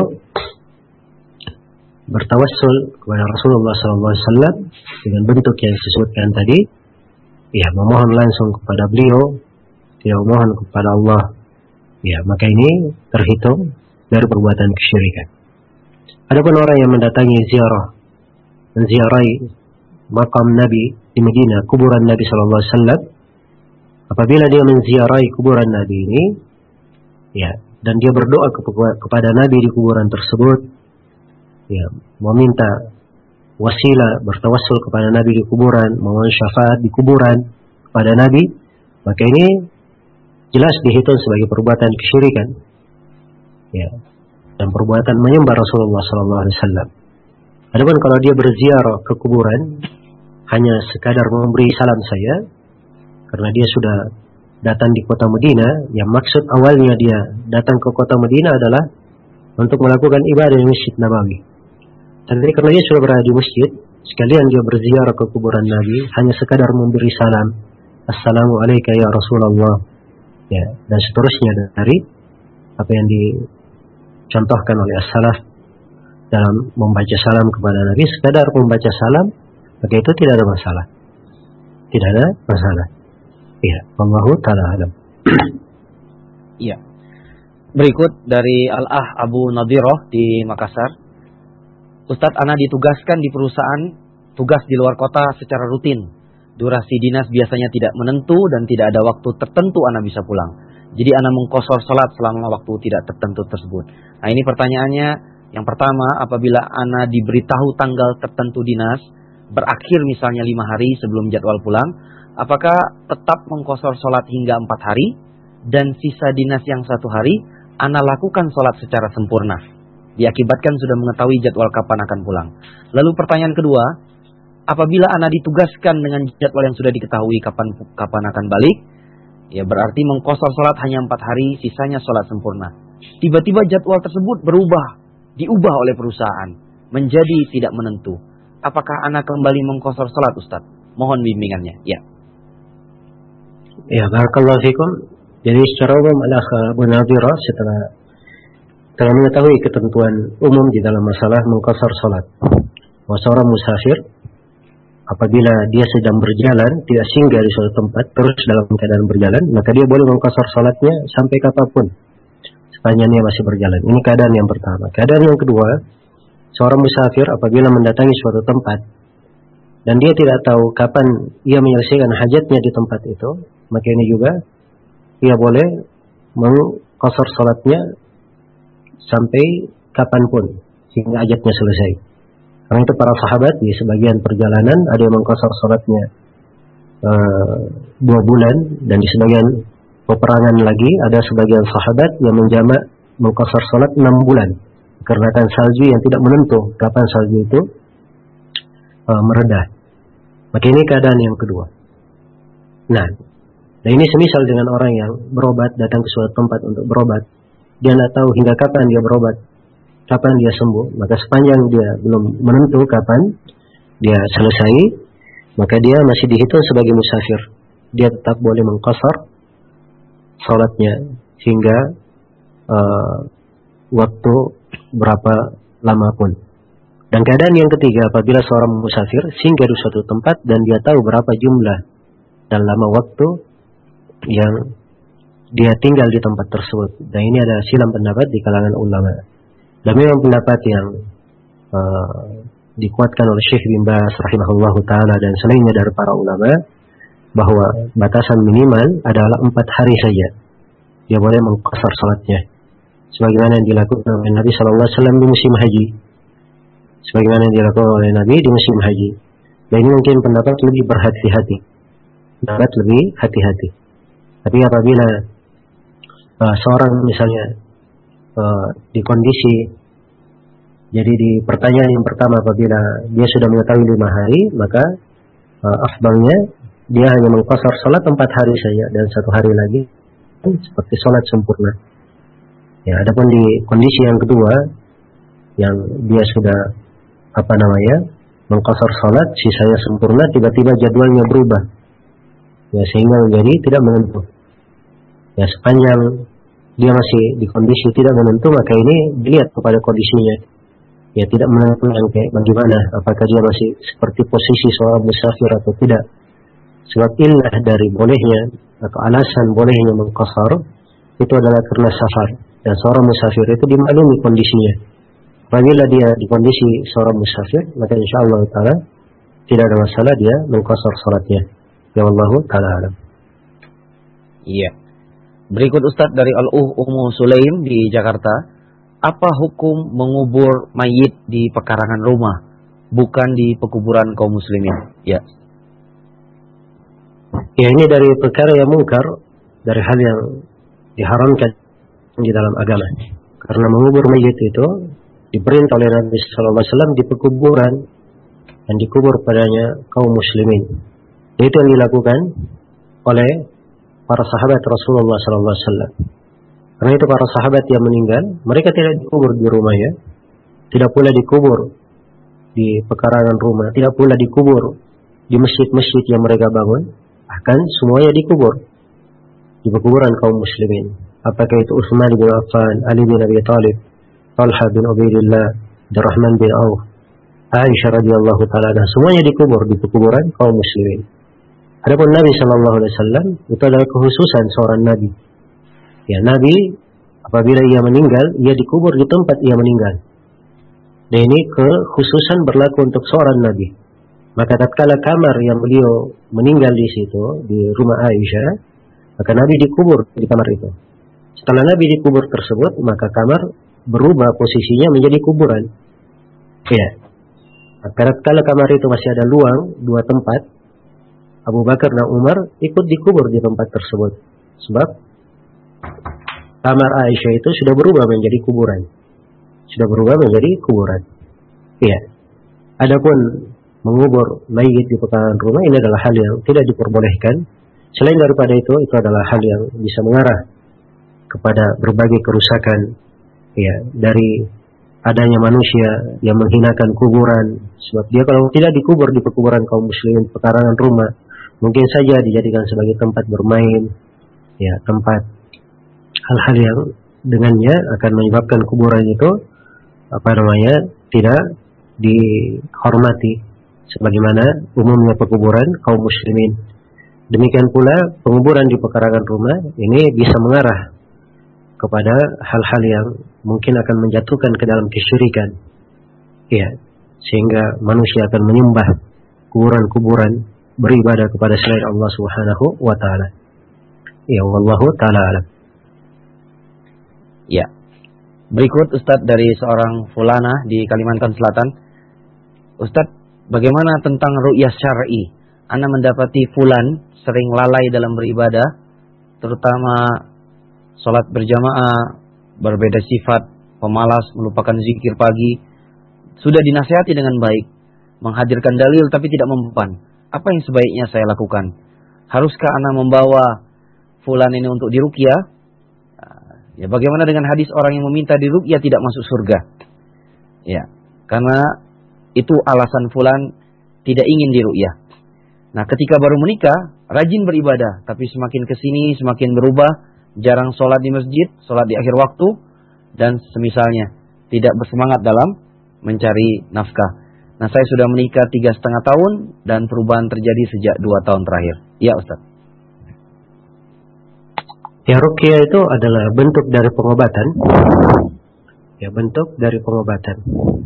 bertawassul kepada Rasulullah shallallahu alaihi wasallam dengan bentuk yang disebutkan tadi, ya, memohon langsung kepada beliau, tidak memohon kepada Allah, ya, maka ini terhitung dari perbuatan kesyirikan. Adapun orang yang mendatangi ziarah, menziarahi makam Nabi di Madinah, kuburan Nabi shallallahu alaihi wasallam, apabila dia menziarahi kuburan Nabi ini, ya, dan dia berdoa kepada Nabi di kuburan tersebut, ya, meminta wasilah, bertawassul kepada Nabi di kuburan, memohon syafaat di kuburan kepada Nabi, maka ini jelas dihitung sebagai perbuatan kesyirikan, ya, dan perbuatan menyembah Rasulullah shallallahu alaihi wasallam. Adapun kalau dia berziarah ke kuburan hanya sekadar memberi salam saja, karena dia sudah datang di kota Madinah, yang maksud awalnya dia datang ke kota Madinah adalah untuk melakukan ibadah di Masjid Nabawi. Tapi karena dia sudah berada di masjid, sekalian dia berziarah ke kuburan Nabi hanya sekadar memberi salam, "Assalamualaikum ya Rasulullah," ya, dan seterusnya dari apa yang dicontohkan oleh as-salaf dalam membaca salam kepada Nabi, sekadar membaca salam, maka itu tidak ada masalah. Tidak ada masalah. Ya, wallahu ta'ala alam. Iya. Berikut dari Al-Ah Abu Nadhiroh di Makassar. Ustadz, ana ditugaskan di perusahaan, tugas di luar kota secara rutin. Durasi dinas biasanya tidak menentu dan tidak ada waktu tertentu ana bisa pulang. Jadi ana mengqashar salat selama waktu tidak tertentu tersebut. Nah, ini pertanyaannya. Yang pertama, apabila ana diberitahu tanggal tertentu dinas, berakhir misalnya lima hari sebelum jadwal pulang, apakah tetap mengqashar salat hingga empat hari, dan sisa dinas yang satu hari, ana lakukan salat secara sempurna? Diakibatkan sudah mengetahui jadwal kapan akan pulang. Lalu pertanyaan kedua, apabila ana ditugaskan dengan jadwal yang sudah diketahui kapan kapan akan balik, ya berarti mengqashar salat hanya empat hari, sisanya salat sempurna. Tiba-tiba jadwal tersebut berubah, diubah oleh perusahaan menjadi tidak menentu. Apakah ana kembali mengqashar salat, Ustaz? Mohon bimbingannya. Ya. Ya, barakallahu fikum. Jadi secara umum Al-Akh Abu Nadhiroh setelah telah mengetahui ketentuan umum di dalam masalah mengqashar salat, bahwa seorang musafir apabila dia sedang berjalan, tidak singgah di suatu tempat, terus dalam keadaan berjalan, maka dia boleh mengqashar salatnya sampai kapanpun sepanjang dia masih berjalan. Ini keadaan yang pertama. Keadaan yang kedua, seorang musafir apabila mendatangi suatu tempat dan dia tidak tahu kapan ia menyelesaikan hajatnya di tempat itu, maka ini juga ia boleh mengqashar salatnya sampai kapanpun hingga hajatnya selesai. Karena itu para sahabat di sebagian perjalanan ada yang mengqashar salatnya uh, dua bulan, dan di sebagian peperangan lagi ada sebagian sahabat yang menjamak mengqashar salat enam bulan karena kan salju yang tidak menentu kapan salju itu uh, meredah. Maka ini keadaan yang kedua. Nah, nah ini semisal dengan orang yang berobat, datang ke suatu tempat untuk berobat. Dia tidak tahu hingga kapan dia berobat, kapan dia sembuh. Maka sepanjang dia belum menentu kapan dia selesai, maka dia masih dihitung sebagai musafir. Dia tetap boleh mengqashar salatnya hingga uh, waktu berapa lama pun. Dan keadaan yang ketiga, apabila seorang musafir singgah di suatu tempat dan dia tahu berapa jumlah dan lama waktu yang dia tinggal di tempat tersebut. Dan ini ada silang pendapat di kalangan ulama. Dan memang pendapat yang uh, dikuatkan oleh Syekh bin Baz rahimahullahu taala dan selainnya dari para ulama, bahwa batasan minimal adalah empat hari saja. Dia boleh mengqasar salatnya, sebagaimana yang dilakukan oleh Nabi Shallallahu Alaihi Wasallam di musim haji, sebagaimana yang dilakukan oleh Nabi di musim haji. Dan ini mungkin pendapat lebih berhati-hati, pendapat lebih hati-hati. Tapi apabila uh, seorang misalnya uh, di kondisi, jadi di pertanyaan yang pertama, apabila dia sudah mengetahui lima hari, maka uh, afdalnya dia hanya mengqasar salat empat hari saja, dan satu hari lagi seperti salat sempurna. Ya, adapun di kondisi yang kedua, yang dia sudah apa namanya mengqasar salat, sisanya sempurna, tiba-tiba jadwalnya berubah, ya, sehingga menjadi tidak menentu. Ya, sepanjang dia masih di kondisi tidak menentu, maka ini dilihat kepada kondisinya. Ya, tidak menentu yang kayak bagaimana, apakah dia masih seperti posisi seorang musafir atau tidak. Sebab illah dari bolehnya atau alasan bolehnya mengqasar itu adalah karena safar, dan seorang musafir itu dimaklumi kondisinya. Apabila dia di kondisi seorang musafir, maka insyaallah taala tidak ada masalah dia mengqasar salatnya. Ya wallahu taala alam. Iya. Berikut Ustaz dari Al-Uh Ummu Sulaim di Jakarta. Apa hukum mengubur mayit di pekarangan rumah, bukan di pekuburan kaum muslimin? Ya. Ya, ini dari perkara yang mungkar, dari hal yang diharamkan di dalam agama. Karena mengubur mayit itu diperintah oleh Nabi Sallallahu Alaihi Wasallam di pekuburan dan dikubur padanya kaum muslimin. Itu yang dilakukan oleh para sahabat Rasulullah Sallallahu Alaihi Wasallam. Karena itu para sahabat yang meninggal, mereka tidak dikubur di rumahnya, tidak pula dikubur di pekarangan rumah, tidak pula dikubur di masjid-masjid yang mereka bangun, bahkan semuanya dikubur di pekuburan kaum muslimin. Apakah itu Utsman bin Affan, Ali bin Abi Thalib, Talha bin Ubaidillah, Abdurrahman bin Auf, Aisyah radhiyallahu taala, dan semuanya dikubur di pekuburan kaum muslimin. Adapun Nabi sallallahu alaihi wasallam itu adalah kekhususan seorang nabi. Ya, Nabi apabila ia meninggal, ia dikubur di tempat ia meninggal. Dan ini kekhususan berlaku untuk seorang nabi. Maka tatkala kamar yang beliau meninggal di situ, di rumah Aisyah, maka Nabi dikubur di kamar itu. Setelah Nabi dikubur tersebut, maka kamar berubah posisinya menjadi kuburan. Ya. Maka tatkala kamar itu masih ada luang, dua tempat, Abu Bakar dan Umar ikut dikubur di tempat tersebut. Sebab kamar Aisyah itu sudah berubah menjadi kuburan. Sudah berubah menjadi kuburan. Iya. Adapun mengubur mayit di pekarangan rumah, ini adalah hal yang tidak diperbolehkan. Selain daripada itu, itu adalah hal yang bisa mengarah kepada berbagai kerusakan, ya, dari adanya manusia yang menghinakan kuburan. Sebab dia kalau tidak dikubur di pekuburan kaum muslimin, pekarangan rumah, mungkin saja dijadikan sebagai tempat bermain, ya, tempat hal-hal yang dengannya akan menyebabkan kuburan itu apa namanya tidak dihormati sebagaimana umumnya pekuburan kaum muslimin. Demikian pula penguburan di pekarangan rumah ini bisa mengarah kepada hal-hal yang mungkin akan menjatuhkan ke dalam kesyirikan, ya, sehingga manusia akan menyembah kuburan-kuburan, beribadah kepada selain Allah Subhanahu wa taala. Ya, wallahu taala alam. Ya. Berikut Ustadz dari seorang fulana di Kalimantan Selatan. Ustadz, bagaimana tentang ru'yah syar'i? Ana mendapati fulan sering lalai dalam beribadah, terutama sholat berjamaah, berbeda sifat, pemalas, melupakan zikir pagi. Sudah dinasihati dengan baik, menghadirkan dalil tapi tidak mempan. Apa yang sebaiknya saya lakukan? Haruskah ana membawa fulan ini untuk diruqyah? Ya, bagaimana dengan hadis orang yang meminta diruqyah tidak masuk surga? Ya, karena itu alasan fulan tidak ingin diruqyah. Nah, ketika baru menikah, rajin beribadah, tapi semakin kesini semakin berubah, jarang sholat di masjid, sholat di akhir waktu, dan semisalnya tidak bersemangat dalam mencari nafkah. Nah, saya sudah menikah tiga setengah tahun dan perubahan terjadi sejak dua tahun terakhir. Ya, Ustaz. Ya, ruqyah itu adalah bentuk dari pengobatan. Ya, bentuk dari pengobatan.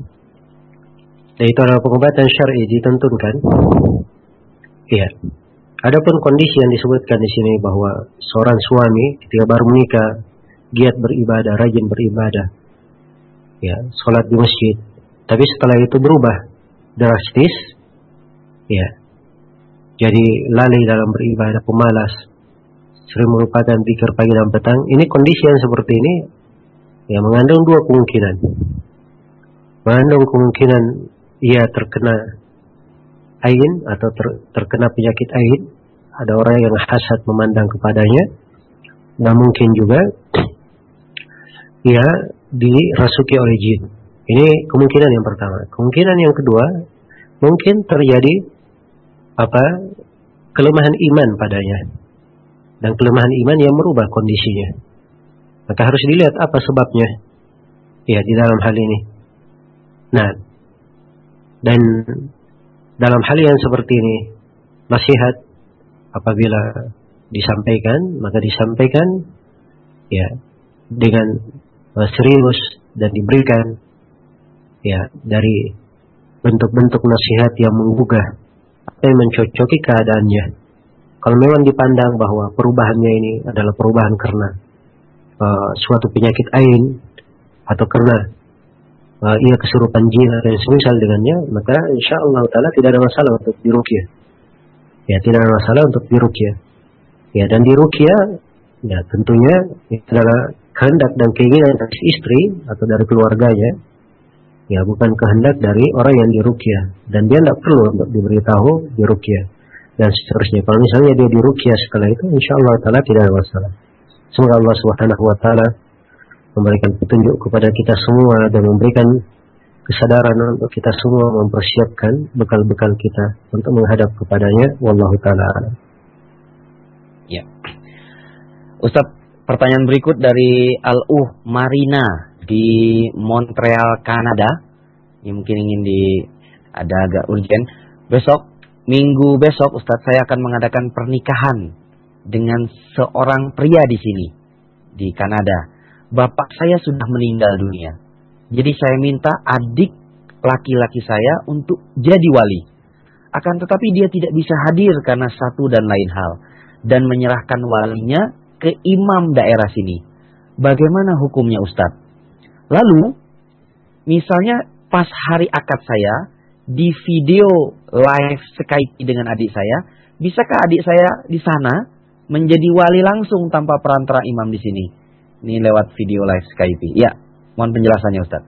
Dan itu adalah pengobatan syar'i ditentukan. Ya. Adapun kondisi yang disebutkan di sini bahwa seorang suami ketika baru menikah giat beribadah, rajin beribadah, ya, sholat di masjid, tapi setelah itu berubah drastis, ya, jadi lalai dalam beribadah, pemalas, sering melupakan zikir pagi dan petang. Ini kondisi yang seperti ini, ya, mengandung dua kemungkinan. Mengandung kemungkinan ia terkena ain atau ter, terkena penyakit ain. Ada orang yang hasad memandang kepadanya. Dan mungkin juga ia dirasuki oleh jin. Ini kemungkinan yang pertama. Kemungkinan yang kedua, mungkin terjadi apa? Kelemahan iman padanya. Dan kelemahan iman yang merubah kondisinya. Maka harus dilihat apa sebabnya. Ya, di dalam hal ini. Nah, dan dalam hal yang seperti ini, nasihat apabila disampaikan, maka disampaikan ya dengan uh, serius dan diberikan ya dari bentuk-bentuk nasihat yang menggugah apa yang mencocoki keadaannya. Kalau memang dipandang bahwa perubahannya ini adalah perubahan karena uh, suatu penyakit ain atau karena uh, ia kesurupan jin atau yang semisal dengannya, maka insyaallah taala tidak ada masalah untuk diruqyah. Ya, tidak ada masalah untuk diruqyah. Ya, dan diruqyah ya tentunya itu adalah kehendak dan keinginan dari istri atau dari keluarganya. Ya, bukan kehendak dari orang yang diruqyah, dan dia tidak perlu untuk diberitahu diruqyah dan seterusnya. Kalau misalnya dia diruqyah setelah itu, insyaallah taala tidak ada masalah. Semoga Allah Subhanahu wa taala memberikan petunjuk kepada kita semua dan memberikan kesadaran untuk kita semua mempersiapkan bekal-bekal kita untuk menghadap kepadanya. Wallahu taala a'lam. Ya. Ustaz, pertanyaan berikut dari Al-Uh Marina di Montreal, Kanada. Ini mungkin ingin di ada agak urgent. Besok, minggu besok, Ustaz, saya akan mengadakan pernikahan dengan seorang pria di sini, di Kanada. Bapak saya sudah meninggal dunia. Jadi saya minta adik laki-laki saya untuk jadi wali. Akan tetapi dia tidak bisa hadir karena satu dan lain hal. Dan menyerahkan walinya ke imam daerah sini. Bagaimana hukumnya, Ustaz? Lalu, misalnya pas hari akad saya, di video live Skype dengan adik saya, bisakah adik saya di sana menjadi wali langsung tanpa perantara imam di sini? Ini lewat video live Skype. Ya, mohon penjelasannya, Ustaz.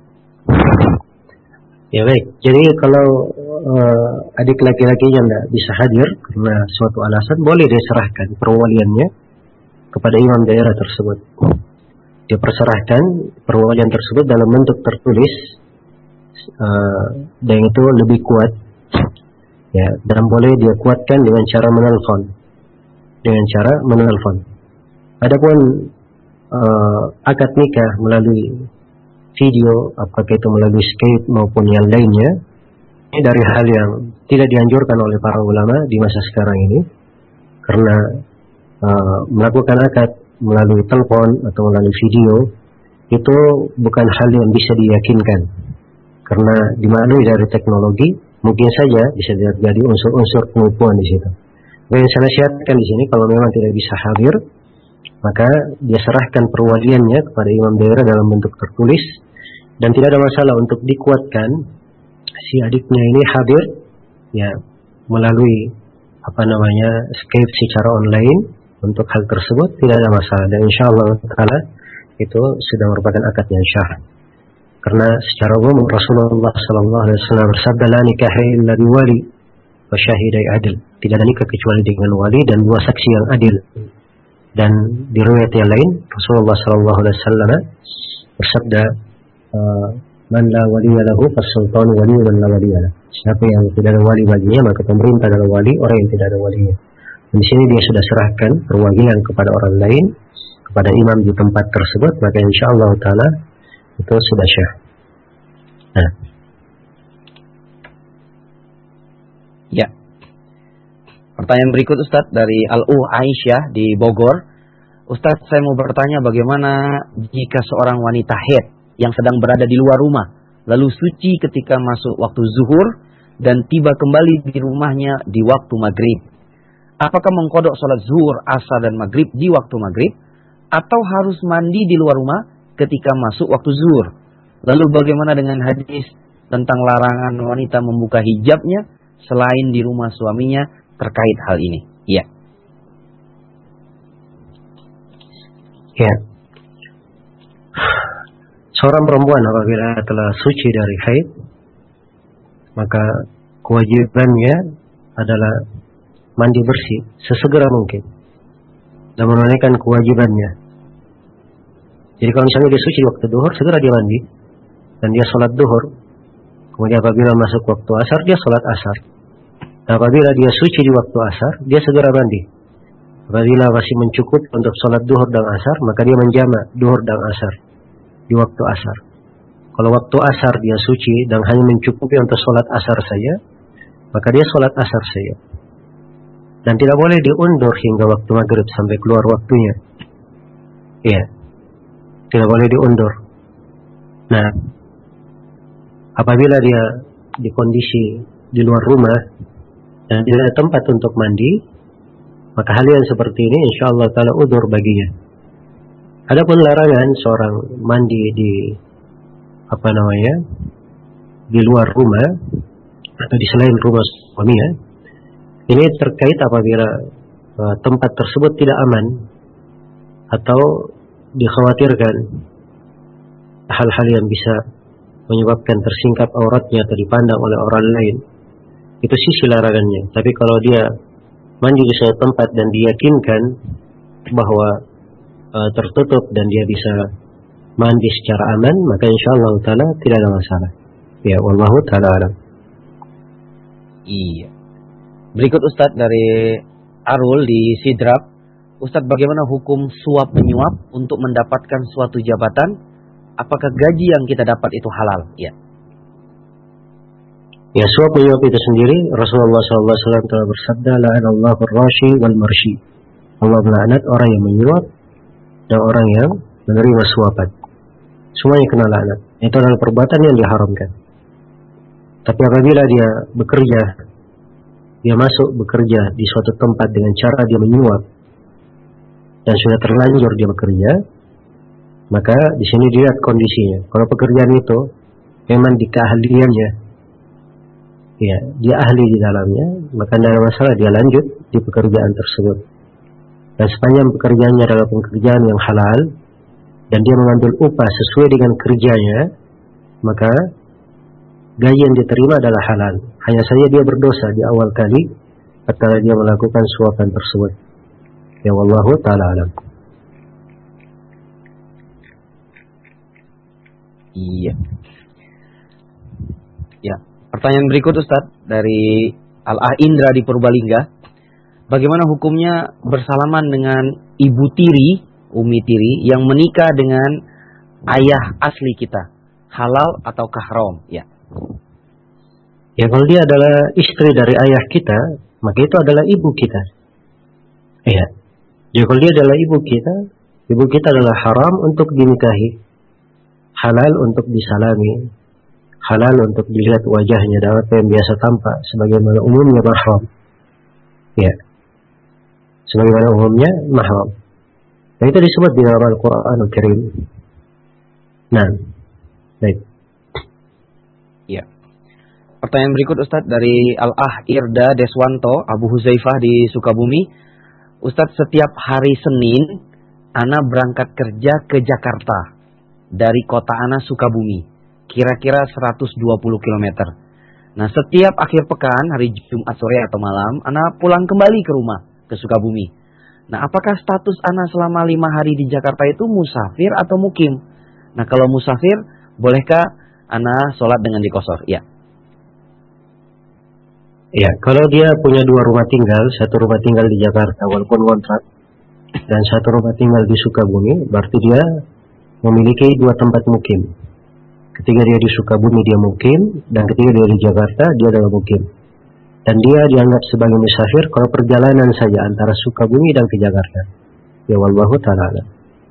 Ya baik, jadi kalau uh, adik laki-lakinya tidak bisa hadir karena suatu alasan, boleh dia serahkan perwaliannya kepada imam daerah tersebut. Dia perserahkan perwalian tersebut dalam bentuk tertulis, uh, dan itu lebih kuat. Ya, dan boleh dia kuatkan dengan cara menelpon, dengan cara menelpon. Adapun uh, akad nikah melalui video, apakah itu melalui Skype maupun yang lainnya, ini dari hal yang tidak dianjurkan oleh para ulama di masa sekarang ini, karena uh, melakukan akad melalui telepon atau melalui video itu bukan hal yang bisa diyakinkan, karena dimaklumi dari teknologi mungkin saja bisa terjadi unsur-unsur penipuan di situ. Yang saya nasihatkan di sini, kalau memang tidak bisa hadir, maka dia serahkan perwaliannya kepada imam daerah dalam bentuk tertulis, dan tidak ada masalah untuk dikuatkan si adiknya ini hadir ya melalui apa namanya Skype secara online untuk hal tersebut, tidak ada masalah, dan insyaallah taala itu sudah merupakan akad yang syah. Karena secara umum Rasulullah sallallahu alaihi wasallam bersabda, la nikaha illa biwali wa syahidai adil. Tidak ada nikah kecuali dengan wali dan dua saksi yang adil. Dan di riwayat yang lain Rasulullah sallallahu alaihi wasallam bersabda, man la waliya lahu fas-sultan waliyyu man la waliya lahu. Siapa yang tidak ada wali baginya, maka pemerintah adalah wali orang yang tidak ada walinya. Dan di sini dia sudah serahkan perwakilan kepada orang lain, kepada imam di tempat tersebut, maka insyaallah taala itu sudah syah. Nah. Ya. Pertanyaan berikut, Ustaz, dari Al-Uh Aisyah di Bogor. Ustaz, saya mau bertanya bagaimana jika seorang wanita haid yang sedang berada di luar rumah, lalu suci ketika masuk waktu zuhur dan tiba kembali di rumahnya di waktu maghrib. Apakah mengkodok sholat zuhur, asar, dan maghrib di waktu maghrib, atau harus mandi di luar rumah ketika masuk waktu zuhur? Lalu bagaimana dengan hadis tentang larangan wanita membuka hijabnya selain di rumah suaminya terkait hal ini? Ya. Ya. Seorang perempuan apabila telah suci dari haid, maka kewajibannya adalah mandi bersih sesegera mungkin dan menunaikan kewajibannya. Jadi kalau misalnya dia suci di waktu duhur, segera dia mandi dan dia sholat duhur. Kemudian apabila masuk waktu asar, dia sholat asar. Dan apabila dia suci di waktu asar, dia segera mandi. Apabila masih mencukup untuk sholat duhur dan asar, maka dia menjamak duhur dan asar di waktu asar. Kalau waktu asar dia suci dan hanya mencukupi untuk sholat asar saja, maka dia sholat asar saja. Dan tidak boleh diundur hingga waktu maghrib sampai keluar waktunya. Iya, tidak boleh diundur. Nah, apabila dia di kondisi di luar rumah dan tidak ada tempat untuk mandi, maka hal yang seperti ini insya Allah ta'ala udzur baginya. Adapun larangan seorang mandi di apa namanya di luar rumah atau di selain rumah suaminya, ini terkait apabila uh, tempat tersebut tidak aman atau dikhawatirkan hal-hal yang bisa menyebabkan tersingkap auratnya atau dipandang oleh orang lain. Itu sisi larangannya. Tapi kalau dia mandi di suatu tempat dan diyakinkan bahwa uh, tertutup dan dia bisa mandi secara aman, maka insyaallah taala tidak ada masalah. Ya, wallahu taala alam. Iya. Berikut Ustadz dari Arul di Sidrap. Ustadz, bagaimana hukum suap menyuap untuk mendapatkan suatu jabatan? Apakah gaji yang kita dapat itu halal? Ya. Ya, suap menyuap itu sendiri Rasulullah shallallahu alaihi wasallam telah bersabda, la'anallahu ar-rashi wal marshi. Allah melaknat orang yang menyuap dan orang yang menerima suapan. Semuanya kena laknat. Itu adalah perbuatan yang diharamkan. Tapi apabila dia bekerja, dia masuk bekerja di suatu tempat dengan cara dia menyuap dan sudah terlanjur dia bekerja, maka di sini dilihat kondisinya. Kalau pekerjaan itu memang di keahliannya, ya dia ahli di dalamnya, maka tidak ada masalah dia lanjut di pekerjaan tersebut. Dan sepanjang pekerjaannya adalah pekerjaan yang halal dan dia mengambil upah sesuai dengan kerjanya, maka gaji yang diterima adalah halal. Hanya saja dia berdosa di awal kali ketika dia melakukan suapan tersebut. Ya wallahu ta'ala alam. Iya. Ya, pertanyaan berikut Ustadz dari Al-Ah Indra di Purbalingga. Bagaimana hukumnya bersalaman dengan ibu tiri, umi tiri yang menikah dengan ayah asli kita? Halal ataukah haram? Ya. Ya, kalau dia adalah istri dari ayah kita, maka itu adalah ibu kita. Iya. Jadi kalau dia adalah ibu kita, ibu kita adalah haram untuk dinikahi, halal untuk disalami, halal untuk dilihat wajahnya dan apa yang biasa tampak, sebagaimana umumnya mahram. Ya, sebagaimana umumnya mahram. Dan itu disebut di dalam Al-Quranul Karim. Nah, baik. Ya. Pertanyaan berikut Ustadz dari Al-Ah Irda Deswanto Abu Huzaifah di Sukabumi. Ustadz, setiap hari Senin Ana berangkat kerja ke Jakarta dari kota Ana Sukabumi, kira-kira seratus dua puluh kilometer. Nah, setiap akhir pekan hari Jumat sore atau malam Ana pulang kembali ke rumah ke Sukabumi. Nah, apakah status Ana selama lima hari di Jakarta itu musafir atau mukim? Nah, kalau musafir, bolehkah Ana sholat dengan dikosor? Ya. Ya, kalau dia punya dua rumah tinggal, satu rumah tinggal di Jakarta walaupun kontrak dan satu rumah tinggal di Sukabumi, berarti dia memiliki dua tempat mukim. Ketika dia di Sukabumi dia mukim, dan ketika dia di Jakarta dia adalah mukim. Dan dia dianggap sebagai musafir kalau perjalanan saja antara Sukabumi dan ke Jakarta. Ya wallahu ta'ala.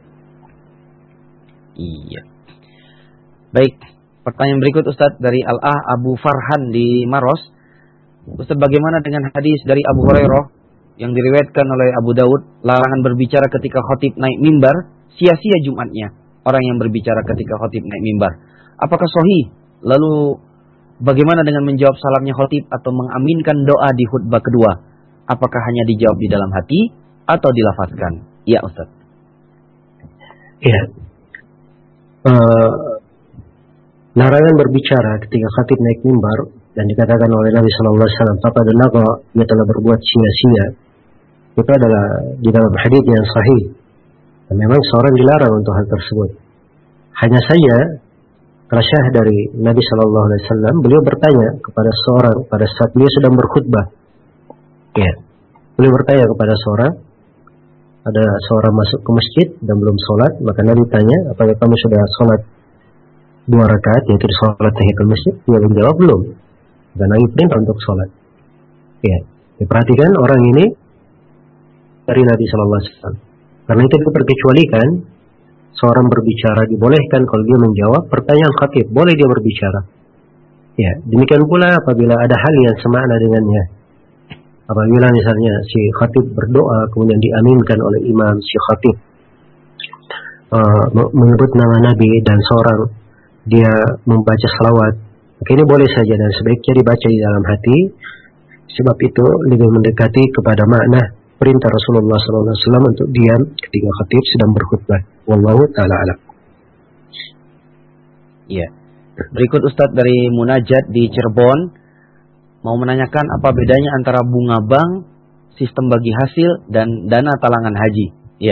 Iya. Baik, pertanyaan berikut Ustadz dari Al-Ah Abu Farhan di Maros. Ustaz, bagaimana dengan hadis dari Abu Hurairah yang diriwayatkan oleh Abu Daud, larangan berbicara ketika khatib naik mimbar, sia-sia Jumatnya orang yang berbicara ketika khatib naik mimbar. Apakah sahih? Lalu bagaimana dengan menjawab salamnya khatib atau mengaminkan doa di khutbah kedua? Apakah hanya dijawab di dalam hati atau dilafazkan? Ya Ustaz. Ya. Uh, larangan berbicara ketika khatib naik mimbar dan dikatakan oleh Nabi Shallallahu Alaihi Wasallam, "Faqad lagha," dia telah berbuat sia-sia. Itu adalah di dalam hadis yang sahih. Dan memang seorang dilarang untuk hal tersebut. Hanya saja rasyah dari Nabi Shallallahu Alaihi Wasallam, beliau bertanya kepada seorang pada saat beliau sedang berkhutbah. Ya, beliau bertanya kepada seorang, ada seorang masuk ke masjid dan belum sholat, maka Nabi tanya, apakah kamu sudah sholat dua rakaat, yaitu sholat tahiyatul masjid? Dia menjawab belum. Dan Nabi perintah untuk sholat. Ya, diperhatikan orang ini dari Nabi Shallallahu Alaihi Wasallam. Karena itu diperkecualikan seorang berbicara dibolehkan kalau dia menjawab pertanyaan khatib, boleh dia berbicara. Ya, demikian pula apabila ada hal yang semakna dengannya. Apabila misalnya si khatib berdoa kemudian diaminkan oleh imam si khatib uh, menyebut nama Nabi dan seorang dia membaca selawat, maka ini boleh saja dan sebaiknya dibaca di dalam hati, sebab itu lebih mendekati kepada makna perintah Rasulullah shallallahu alaihi wasallam untuk diam ketika khatib sedang berkhutbah. Wallahu ta'ala alam. Iya. Berikut Ustadz dari Munajat di Cirebon mau menanyakan apa bedanya antara bunga bank, sistem bagi hasil, dan dana talangan haji. Iya.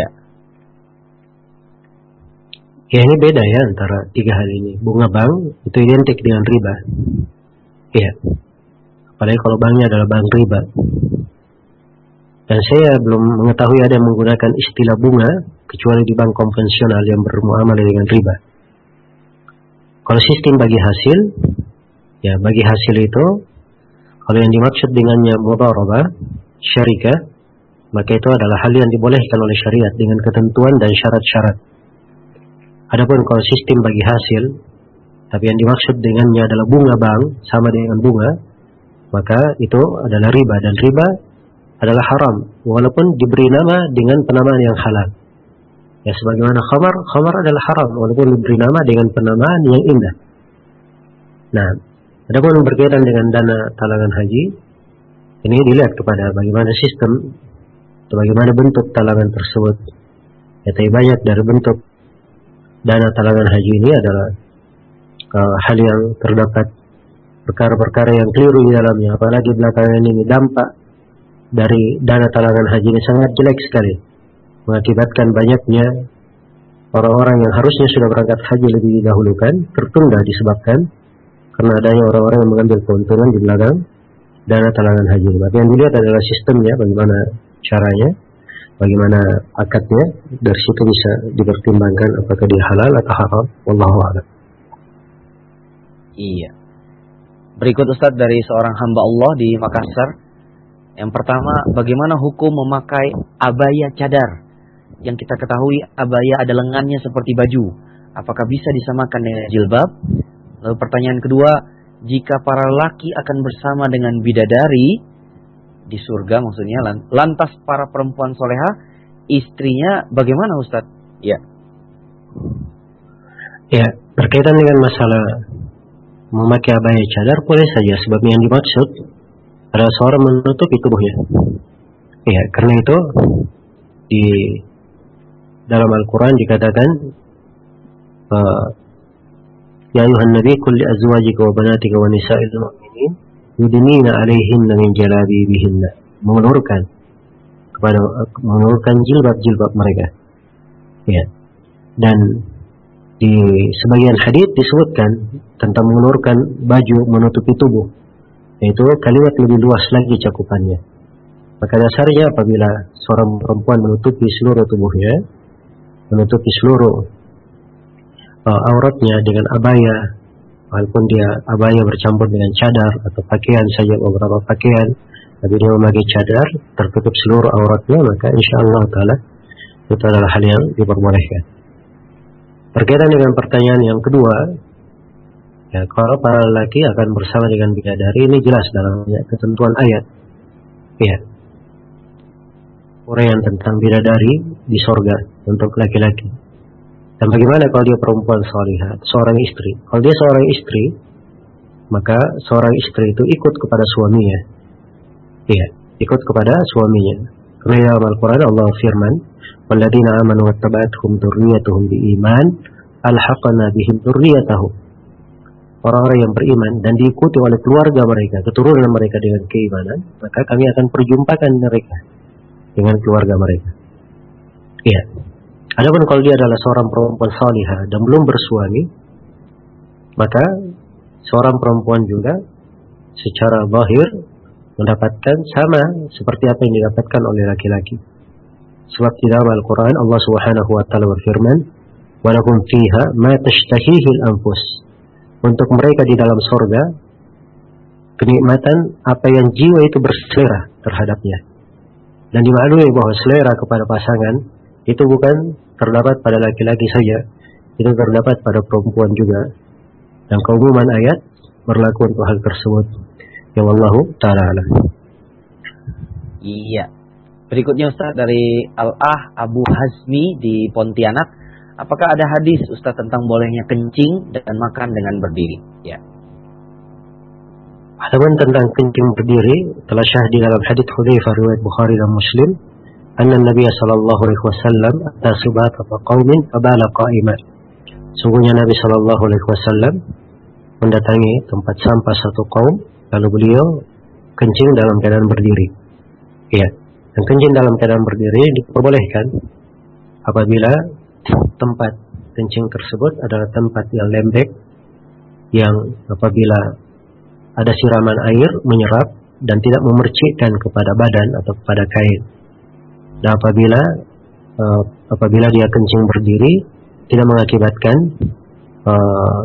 Ya, ini beda ya antara tiga hal ini. Bunga bank itu identik dengan riba. Iya. Apalagi kalau banknya adalah bank riba. Dan saya belum mengetahui ada yang menggunakan istilah bunga kecuali di bank konvensional yang bermuamalah dengan riba. Kalau sistem bagi hasil, ya bagi hasil itu, kalau yang dimaksud dengannya mudharabah, syarikah, maka itu adalah hal yang dibolehkan oleh syariat dengan ketentuan dan syarat-syarat. Adapun kalau sistem bagi hasil, tapi yang dimaksud dengannya adalah bunga bank, sama dengan bunga, maka itu adalah riba, dan riba adalah haram, walaupun diberi nama dengan penamaan yang halal. Ya, sebagaimana khamar, khamar adalah haram, walaupun diberi nama dengan penamaan yang indah. Nah, adapun berkaitan dengan dana talangan haji, ini dilihat kepada bagaimana sistem, atau bagaimana bentuk talangan tersebut. Ya, tapi banyak dari bentuk dana talangan haji ini adalah uh, hal yang terdapat perkara-perkara yang keliru di dalamnya, apalagi belakangan ini dampak dari dana talangan haji ini sangat jelek sekali, mengakibatkan banyaknya orang-orang yang harusnya sudah berangkat haji lebih didahulukan tertunda disebabkan karena adanya orang-orang yang mengambil keuntungan di belakang dana talangan haji. Tapi yang dilihat adalah sistemnya, bagaimana caranya, bagaimana akadnya, dari situ bisa dipertimbangkan apakah dia halal atau haram. Wallahu a'lam. Iya. Berikut Ustadz dari seorang hamba Allah di Makassar. Yang pertama, bagaimana hukum memakai abaya cadar? Yang kita ketahui abaya ada lengannya seperti baju. Apakah bisa disamakan dengan jilbab? Lalu pertanyaan kedua, jika para laki akan bersama dengan bidadari di surga maksudnya, lantas para perempuan soleha istrinya bagaimana Ustadz? Ya. Ya, berkaitan dengan masalah memakai abaya cadar boleh saja, sebab yang dimaksud adalah seorang menutupi tubuhnya. Ya, karena itu di dalam Al-Quran dikatakan, Ya ayuhan nabi kulli azwajika wa banatika wa nisa'il mu'minin yudnina 'alaihinna min jalabibihinna, mengulurkan kepada mengulurkan jilbab-jilbab mereka. Ya. Dan di sebagian hadis disebutkan tentang mengulurkan baju menutupi tubuh, yaitu kalimat lebih luas lagi cakupannya. Maka dasarnya apabila seorang perempuan menutupi seluruh tubuhnya, menutupi seluruh uh, auratnya dengan abaya, walaupun dia abaya bercampur dengan cadar atau pakaian saja, beberapa pakaian, tapi dia memakai cadar tertutup seluruh auratnya, maka insyaallah taala itu adalah hal yang diperbolehkan. Berkaitan dengan pertanyaan yang kedua, ya, kalau para lelaki akan bersama dengan bidadari, ini jelas dalam ketentuan ayat. Ya. uraian tentang bidadari di sorga untuk laki-laki. Dan bagaimana kalau dia perempuan salihah, seorang istri? Kalau dia seorang istri, maka seorang istri itu ikut kepada suaminya. Iya, ikut kepada suaminya. Karena dalam Al-Quran Allah firman, "Walladzina amanu wattaba'athum dzurriyyatuhum biiman, alhaqna bihim dzurriyyatahum." Orang-orang yang beriman dan diikuti oleh keluarga mereka, keturunan mereka dengan keimanan, maka kami akan perjumpakan mereka dengan keluarga mereka. Iya. Adapun kalau dia adalah seorang perempuan salihah dan belum bersuami, maka seorang perempuan juga secara zahir mendapatkan sama seperti apa yang didapatkan oleh laki-laki. Sebab di dalam Al-Quran Allah Subhanahu wa taala berfirman, "Wa lakum fiha ma tashtahihi al-anfus." Untuk mereka di dalam surga kenikmatan apa yang jiwa itu berselera terhadapnya. Dan dimaklumi bahwa selera kepada pasangan itu bukan terdapat pada laki-laki saja, itu terdapat pada perempuan juga. Dan keumuman ayat berlaku untuk hal tersebut. Ya wallahu ta'ala alam. Iya. Berikutnya Ustaz dari Al-Ah Abu Hazmi di Pontianak. Apakah ada hadis Ustaz tentang bolehnya kencing dan makan dengan berdiri? Ya. Adapun tentang kencing berdiri telah syahid di dalam hadits Hudzaifah riwayat Bukhari dan Muslim, anna Nabi sallallahu alaihi wasallam ata subata qaumin fabala qa'iman. Sungguhnya Nabi sallallahu alaihi wasallam mendatangi tempat sampah satu kaum, lalu beliau kencing dalam keadaan berdiri. Iya. Dan kencing dalam keadaan berdiri diperbolehkan apabila tempat kencing tersebut adalah tempat yang lembek, yang apabila ada siraman air menyerap dan tidak memercikkan kepada badan atau kepada kain. Dan apabila uh, apabila dia kencing berdiri tidak mengakibatkan uh,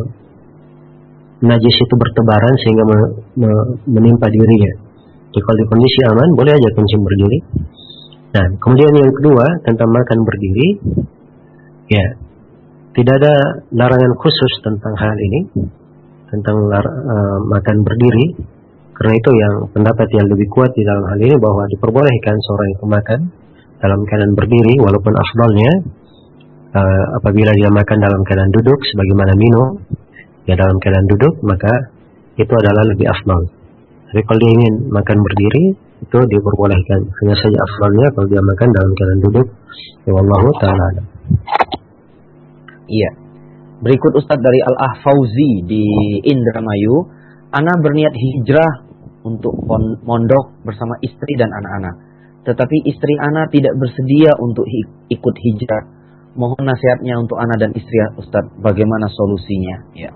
najis itu bertebaran sehingga me, me, menimpa dirinya. Jadi kalau di kondisi aman boleh aja kencing berdiri. Nah, kemudian yang kedua tentang makan berdiri. Ya, tidak ada larangan khusus tentang hal ini, tentang lar, uh, makan berdiri. Karena itu yang pendapat yang lebih kuat di dalam hal ini bahwa diperbolehkan seorang itu makan dalam keadaan berdiri, walaupun afdalnya uh, apabila dia makan dalam keadaan duduk, sebagaimana minum ya dalam keadaan duduk, maka itu adalah lebih afdal. Tapi kalau dia ingin makan berdiri, itu diperbolehkan. Hanya saja afdalnya kalau dia makan dalam keadaan duduk. Ya wallahu ta'ala alam. Iya. Berikut Ustadz dari Al-Ah Fauzi di Indramayu. Ana berniat hijrah untuk mondok bersama istri dan anak-anak. Tetapi istri Ana tidak bersedia untuk ikut hijrah. Mohon nasihatnya untuk Ana dan istri Ustadz. Bagaimana solusinya? Ya.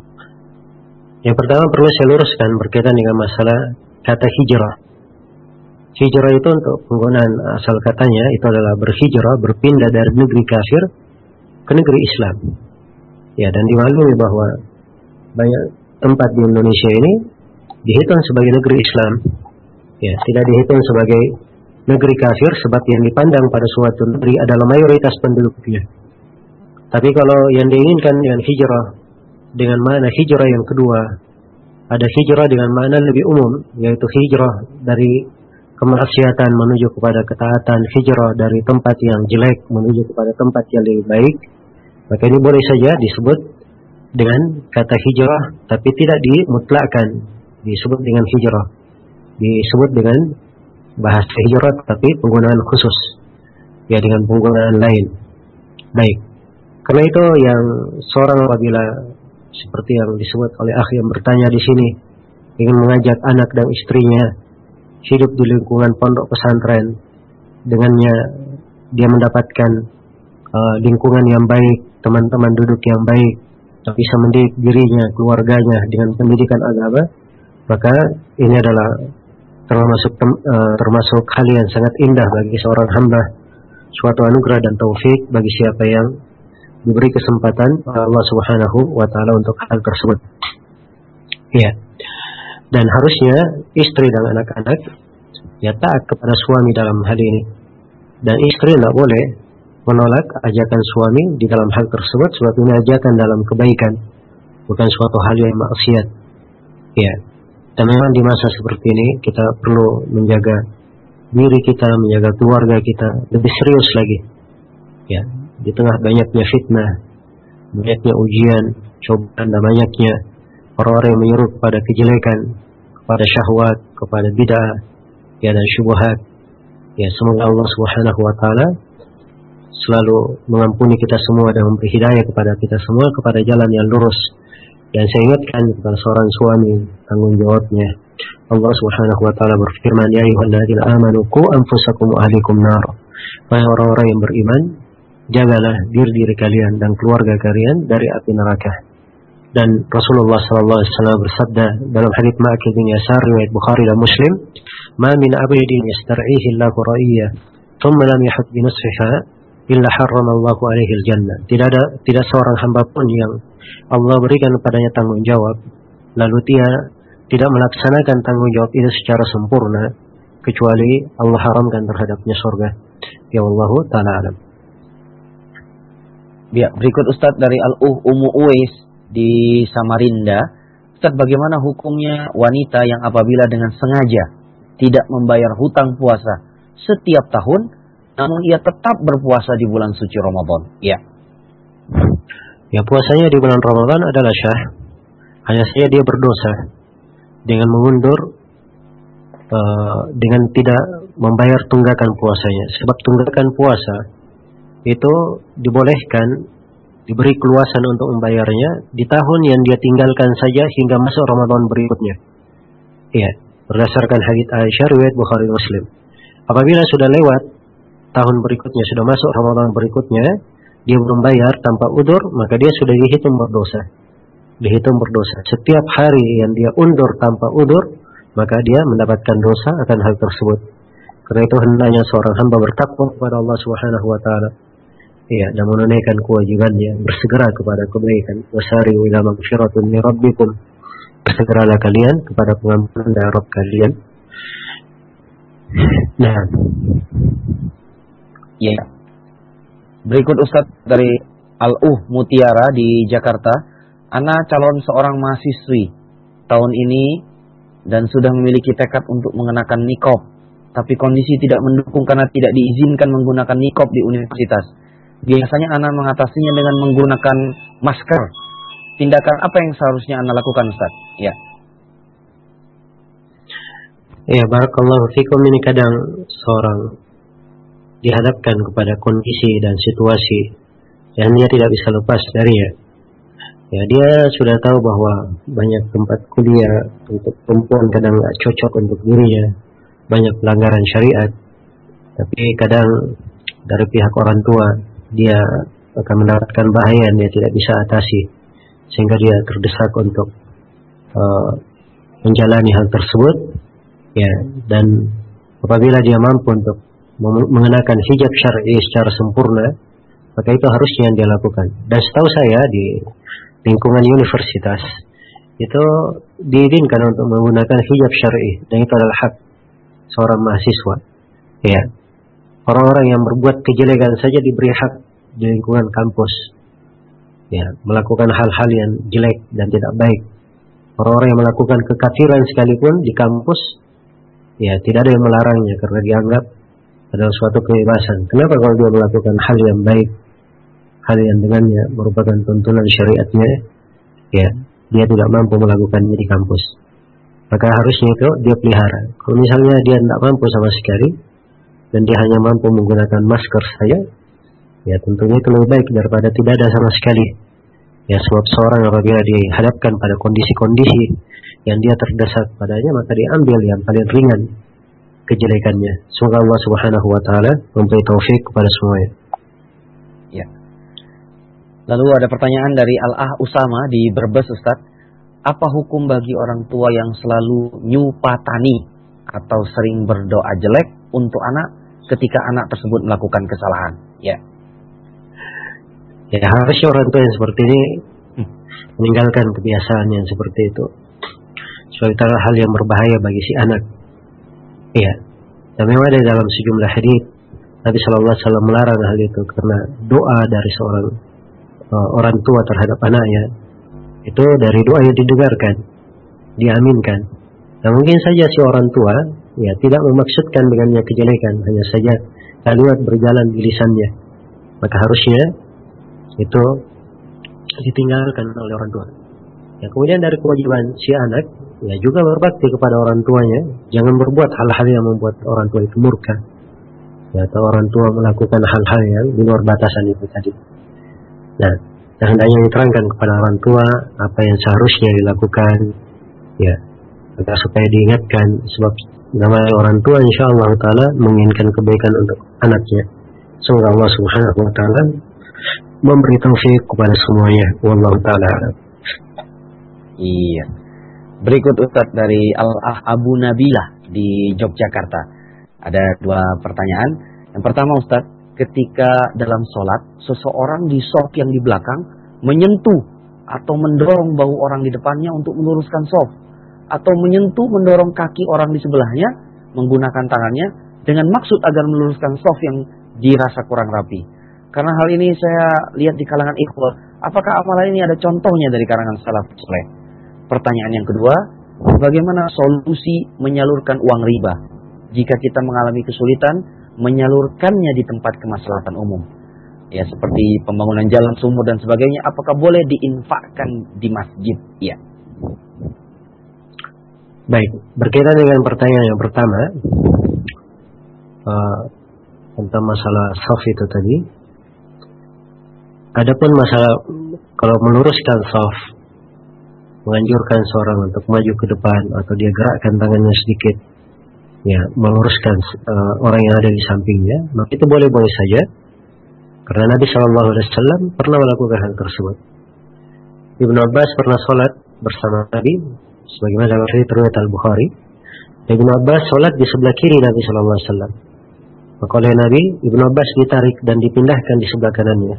Yang pertama perlu saya luruskan berkaitan dengan masalah kata hijrah. Hijrah itu untuk penggunaan asal katanya itu adalah berhijrah, berpindah dari negeri kafir ke negeri Islam. Ya, dan dimaklumi bahwa banyak tempat di Indonesia ini dihitung sebagai negeri Islam. Ya, tidak dihitung sebagai negeri kafir sebab yang dipandang pada suatu negeri adalah mayoritas penduduknya. Tapi kalau yang diinginkan dengan hijrah dengan makna hijrah yang kedua, ada hijrah dengan makna lebih umum, yaitu hijrah dari kemaksiatan menuju kepada ketaatan, hijrah dari tempat yang jelek menuju kepada tempat yang lebih baik. Maka ini boleh saja disebut dengan kata hijrah, tapi tidak dimutlakkan disebut dengan hijrah. Disebut dengan bahasa hijrah, tapi penggunaan khusus, ya dengan penggunaan lain. Baik. Karena itu yang seorang apabila seperti yang disebut oleh akhi yang bertanya di sini, ingin mengajak anak dan istrinya hidup di lingkungan pondok pesantren, dengannya dia mendapatkan uh, lingkungan yang baik, teman-teman duduk yang baik, bisa mendidik dirinya, keluarganya dengan pendidikan agama, maka ini adalah termasuk uh, termasuk hal yang sangat indah bagi seorang hamba, suatu anugerah dan taufik bagi siapa yang diberi kesempatan oleh Allah Subhanahu wa taala untuk hal tersebut. Ya. Dan harusnya istri dan anak-anak ya taat kepada suami dalam hal ini. Dan istri tidak boleh menolak ajakan suami di dalam hal tersebut sebab ini ajakan dalam kebaikan, bukan suatu hal yang maksiat. Ya. Dan memang di masa seperti ini kita perlu menjaga diri kita, menjaga keluarga kita lebih serius lagi. Ya, di tengah banyaknya fitnah, banyaknya ujian, cobaan, dan banyaknya orang-orang yang menyuruh kepada kejelekan, kepada syahwat, kepada bid'ah, ya, dan syubhat. Ya, semoga Allah Subhanahu wa taala selalu mengampuni kita semua dan memberi hidayah kepada kita semua kepada jalan yang lurus. Dan saya ingatkan kepada seorang suami tanggung jawabnya. Allah Subhanahu wa taala berfirman, ya ayyuhalladzina amanu qu anfusakum wa ahlikum nar. Wahai orang-orang yang beriman, jagalah diri diri kalian dan keluarga kalian dari api neraka. Dan Rasulullah sallallahu alaihi wasallam bersabda dalam hadits Ma'qil bin Yasar riwayat Bukhari dan Muslim, "Ma min 'abdin yastar'ihi Allahu ra'iyyah, thumma lam yahud bi nusfiha illa harramallahu alaihi al-jannah." Tidak ada tidak seorang hamba pun yang Allah berikan kepadanya tanggung jawab, lalu dia tidak melaksanakan tanggung jawab itu secara sempurna, kecuali Allah haramkan terhadapnya surga. Ya Wallahu ta'ala alam. Ya, berikut Ustadz dari Al-Uh Ummu Uwais di Samarinda. Ustadz, bagaimana hukumnya wanita yang apabila dengan sengaja tidak membayar hutang puasa setiap tahun, namun ia tetap berpuasa di bulan suci Ramadan? Ya. Ya, puasanya di bulan Ramadan adalah syah. Hanya saja dia berdosa dengan mengundur, uh, dengan tidak membayar tunggakan puasanya. Sebab tunggakan puasa itu dibolehkan, diberi keluasan untuk membayarnya di tahun yang dia tinggalkan saja hingga masuk Ramadan berikutnya. Iya, berdasarkan hadits Aisyah riwayat Bukhari Muslim. Apabila sudah lewat tahun berikutnya, sudah masuk Ramadan berikutnya, dia belum bayar tanpa udzur, maka dia sudah dihitung berdosa. Dihitung berdosa. Setiap hari yang dia undur tanpa udzur, maka dia mendapatkan dosa akan hal tersebut. Karena itu hendaknya seorang hamba bertakwa kepada Allah Subhanahu wa taala. Iya, dan menunaikan kewajibannya, bersegera kepada kebaikan. Wasari'u ila maghfiratin min rabbikum. Bersegeralah kalian kepada pengampunan dari Rabb kalian. Nah. Ya. Berikut Ustadz dari Al-Uh Mutiara di Jakarta. Ana calon seorang mahasiswi tahun ini dan sudah memiliki tekad untuk mengenakan niqab, tapi kondisi tidak mendukung karena tidak diizinkan menggunakan niqab di universitas. Biasanya Ana mengatasinya dengan menggunakan masker. Tindakan apa yang seharusnya Ana lakukan, Ustaz? Ya. Ya, barakallahu fikum. Ini kadang seorang dihadapkan kepada kondisi dan situasi yang dia tidak bisa lepas darinya. Ya, dia sudah tahu bahwa banyak tempat kuliah untuk perempuan kadang tidak cocok untuk dirinya, banyak pelanggaran syariat. Tapi kadang dari pihak orang tua dia akan mendapatkan bahaya yang dia tidak bisa atasi, sehingga dia terdesak untuk uh, menjalani hal tersebut. Ya, dan apabila dia mampu untuk mengenakan hijab syar'i secara sempurna, maka itu harusnya yang dia lakukan. Dan setahu saya di lingkungan universitas itu diizinkan untuk menggunakan hijab syar'i, dan itu adalah hak seorang mahasiswa. Ya, orang-orang yang berbuat kejelekan saja diberi hak di lingkungan kampus, ya, melakukan hal-hal yang jelek dan tidak baik. Orang-orang yang melakukan kekafiran sekalipun di kampus, ya, tidak ada yang melarangnya karena dianggap adalah suatu kebebasan. Kenapa kalau dia melakukan hal yang baik, hal yang dengannya merupakan tuntunan syariatnya, ya, dia tidak mampu melakukannya di kampus, maka harusnya itu dia pelihara. Kalau misalnya dia tidak mampu sama sekali dan dia hanya mampu menggunakan masker saja, ya tentunya itu lebih baik daripada tidak ada sama sekali. Ya, sebab seorang apabila dihadapkan pada kondisi-kondisi yang dia terdesak padanya, maka diambil yang paling ringan kejelekannya. Semoga Allah Subhanahu wa taala memberi taufik kepada semuanya. Ya. Lalu ada pertanyaan dari Al-Ah Usama di Brebes, Ustaz. Apa hukum bagi orang tua yang selalu nyupatani atau sering berdoa jelek untuk anak ketika anak tersebut melakukan kesalahan? Ya. Ya, harusnya orang tua yang seperti ini hmm, meninggalkan kebiasaan yang seperti itu. Sebab itu adalah hal yang berbahaya bagi si anak. Iya. Dan memang ada dalam sejumlah hadits Nabi Shallallahu Alaihi Wasallam melarang hal itu, karena doa dari seorang uh, orang tua terhadap anaknya itu dari doa yang didengarkan, diaminkan. Dan mungkin saja si orang tua ya tidak memaksudkan dengannya kejelekan, hanya saja kalimat berjalan di lisannya, maka harusnya itu ditinggalkan oleh orang tua. Ya, kemudian dari kewajiban si anak, ya juga berbakti kepada orang tuanya, jangan berbuat hal-hal yang membuat orang tua itu murka, ya, atau orang tua melakukan hal-hal yang di luar batasan itu tadi. Nah, hendaknya diterangkan kepada orang tua apa yang seharusnya dilakukan, ya, agar supaya diingatkan, sebab namanya orang tua insyaallah taala menginginkan kebaikan untuk anaknya. Semoga Allah Subhanahu wa taala memberi taufik kepada semuanya. Wallahu taala. Iya. Berikut Ustadz dari Al-Ah Abu Nabilah di Yogyakarta. Ada dua pertanyaan. Yang pertama Ustadz, ketika dalam sholat seseorang di shaf yang di belakang menyentuh atau mendorong bahu orang di depannya untuk meluruskan shaf, atau menyentuh mendorong kaki orang di sebelahnya menggunakan tangannya dengan maksud agar meluruskan shaf yang dirasa kurang rapi. Karena hal ini saya lihat di kalangan ikhwah, apakah amalan ini ada contohnya dari kalangan salaf saleh? Pertanyaan yang kedua, bagaimana solusi menyalurkan uang riba jika kita mengalami kesulitan menyalurkannya di tempat kemaslahatan umum? Ya, seperti pembangunan jalan, sumur dan sebagainya, apakah boleh diinfakkan di masjid? Ya. Baik, berkaitan dengan pertanyaan yang pertama uh, tentang masalah shaf itu tadi. Adapun masalah kalau meluruskan shaf, menganjurkan seorang untuk maju ke depan atau dia gerakkan tangannya sedikit, ya, meluruskan uh, orang yang ada di sampingnya, maka itu boleh-boleh saja, karena Nabi Shallallahu Alaihi Wasallam pernah melakukan hal tersebut. Ibnu Abbas pernah sholat bersama Nabi, sebagaimana dalam riwayat Al-Bukhari. Ibnu Abbas sholat di sebelah kiri Nabi Shallallahu Alaihi Wasallam. Maka oleh Nabi, Ibnu Abbas ditarik dan dipindahkan di sebelah kanannya.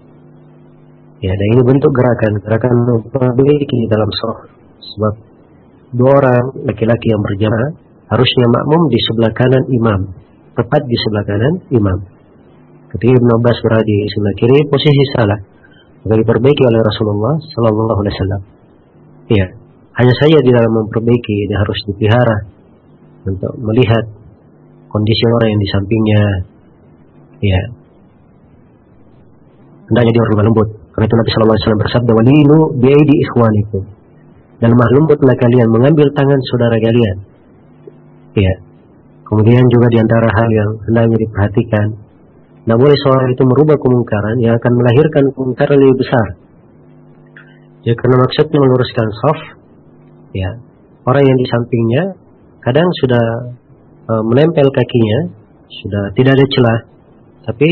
Ya, dan ini bentuk gerakan, gerakan memperbaiki dalam shaf. Sebab dua orang laki-laki yang berjamaah harusnya makmum di sebelah kanan imam, tepat di sebelah kanan imam. Ketika Ibnu Abbas berada di sebelah kiri, posisi salah, maka diperbaiki oleh Rasulullah Sallallahu Alaihi Wasallam. Ya, hanya saja di dalam memperbaiki ini harus dipelihara untuk melihat kondisi orang yang di sampingnya. Ya, hendaknya dia berlemah lembut. Karena itu Nabi Sallallahu Alaihi Wasallam bersabda, "Walinu biaidi ikhwanikum." Dan lemah lembutlah kalian mengambil tangan saudara kalian. Ya. Kemudian juga di antara hal yang hendaknya diperhatikan, tidak boleh seorang itu merubah kemungkaran yang akan melahirkan kemungkaran lebih besar. Ya, karena maksudnya meluruskan shaf, ya, orang yang di sampingnya kadang sudah uh, menempel kakinya, sudah tidak ada celah, tapi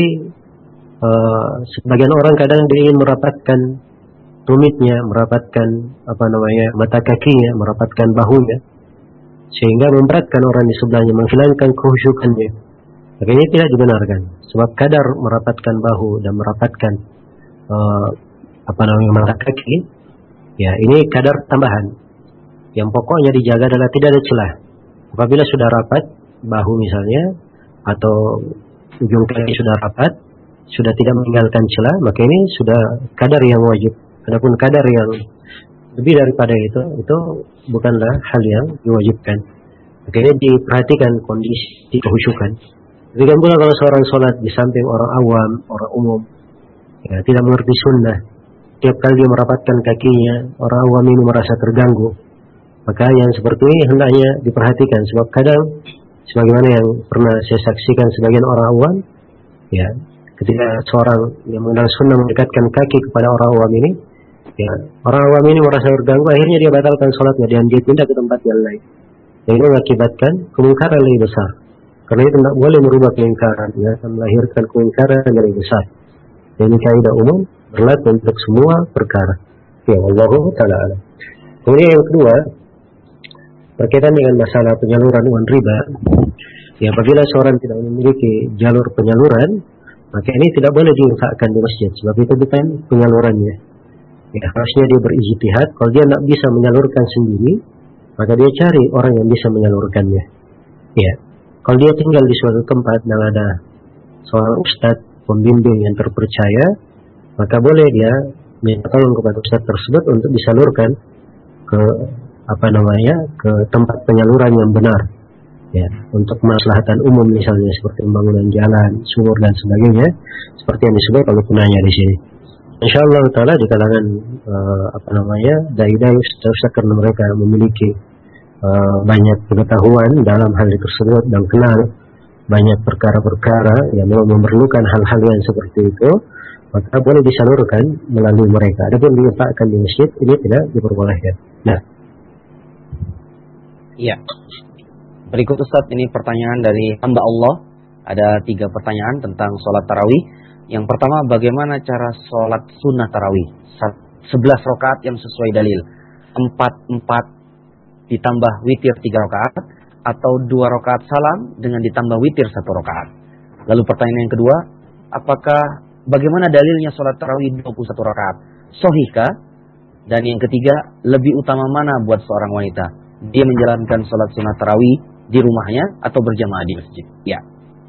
Uh, sebagian orang kadang dia ingin merapatkan tumitnya, merapatkan apa namanya mata kakinya, merapatkan bahunya, sehingga memberatkan orang di sebelahnya, menghilangkan kehusyukannya. Maka ini tidak dibenarkan. Sebab kadar merapatkan bahu dan merapatkan uh, apa namanya mata kaki, ya ini kadar tambahan. Yang pokoknya dijaga adalah tidak ada celah. Apabila sudah rapat bahu misalnya, atau ujung kaki sudah rapat, sudah tidak meninggalkan celah, maka ini sudah kadar yang wajib. Adapun kadar yang lebih daripada itu, itu bukanlah hal yang diwajibkan. Maka ini diperhatikan kondisi kehusyukan. Demikian pula kalau seorang sholat di samping orang awam, orang umum, ya, tidak mengerti sunnah, tiap kali dia merapatkan kakinya, orang awam ini merasa terganggu. Maka yang seperti ini hendaknya diperhatikan, sebab kadang sebagaimana yang pernah saya saksikan sebagian orang awam, ya, ketika seorang yang mengenal sunnah mendekatkan kaki kepada orang awam ini, ya, orang awam ini merasa terganggu, akhirnya dia batalkan sholatnya dan dia pindah ke tempat yang lain. Dan ini mengakibatkan kemungkaran lebih besar. Karena itu tidak boleh merubah kemungkaran, ya, akan melahirkan kemungkaran yang lebih besar. Dan ini kaidah umum berlaku untuk semua perkara. Ya, wallahu ta'ala. Kemudian yang kedua, berkaitan dengan masalah penyaluran uang riba. Ya, apabila seorang tidak memiliki jalur penyaluran, maka ini tidak boleh diinfakkan di masjid, sebab itu bukan penyalurannya. Ya, harusnya dia berijtihad. Kalau dia tidak bisa menyalurkan sendiri, maka dia cari orang yang bisa menyalurkannya. Ya, kalau dia tinggal di suatu tempat yang ada seorang ustadz pembimbing yang terpercaya, maka boleh dia minta tolong kepada ustadz tersebut untuk disalurkan ke apa namanya ke tempat penyaluran yang benar. ya, untuk kemaslahatan umum misalnya seperti pembangunan jalan, sumur dan sebagainya, seperti yang disebut oleh penanya di sini. Insyaallah taala di kalangan uh, apa namanya dai-dai ustaz karena mereka memiliki uh, banyak pengetahuan dalam hal tersebut dan kenal banyak perkara-perkara yang memang memerlukan hal-hal yang seperti itu, maka boleh disalurkan melalui mereka. Adapun diletakkan di masjid ini tidak diperbolehkan. Nah, iya. Berikut Ustaz, ini pertanyaan dari hamba Allah. Ada tiga pertanyaan tentang sholat tarawih. Yang pertama, bagaimana cara sholat sunnah tarawih? sebelas rakaat yang sesuai dalil. empat empat ditambah witir tiga rakaat. Atau dua rakaat salam dengan ditambah witir satu rakaat. Lalu pertanyaan yang kedua, apakah bagaimana dalilnya sholat tarawih dua puluh satu rakaat? Sahihkah? Dan yang ketiga, lebih utama mana buat seorang wanita? Dia menjalankan sholat sunnah tarawih di rumahnya atau berjamaah di masjid? Ya.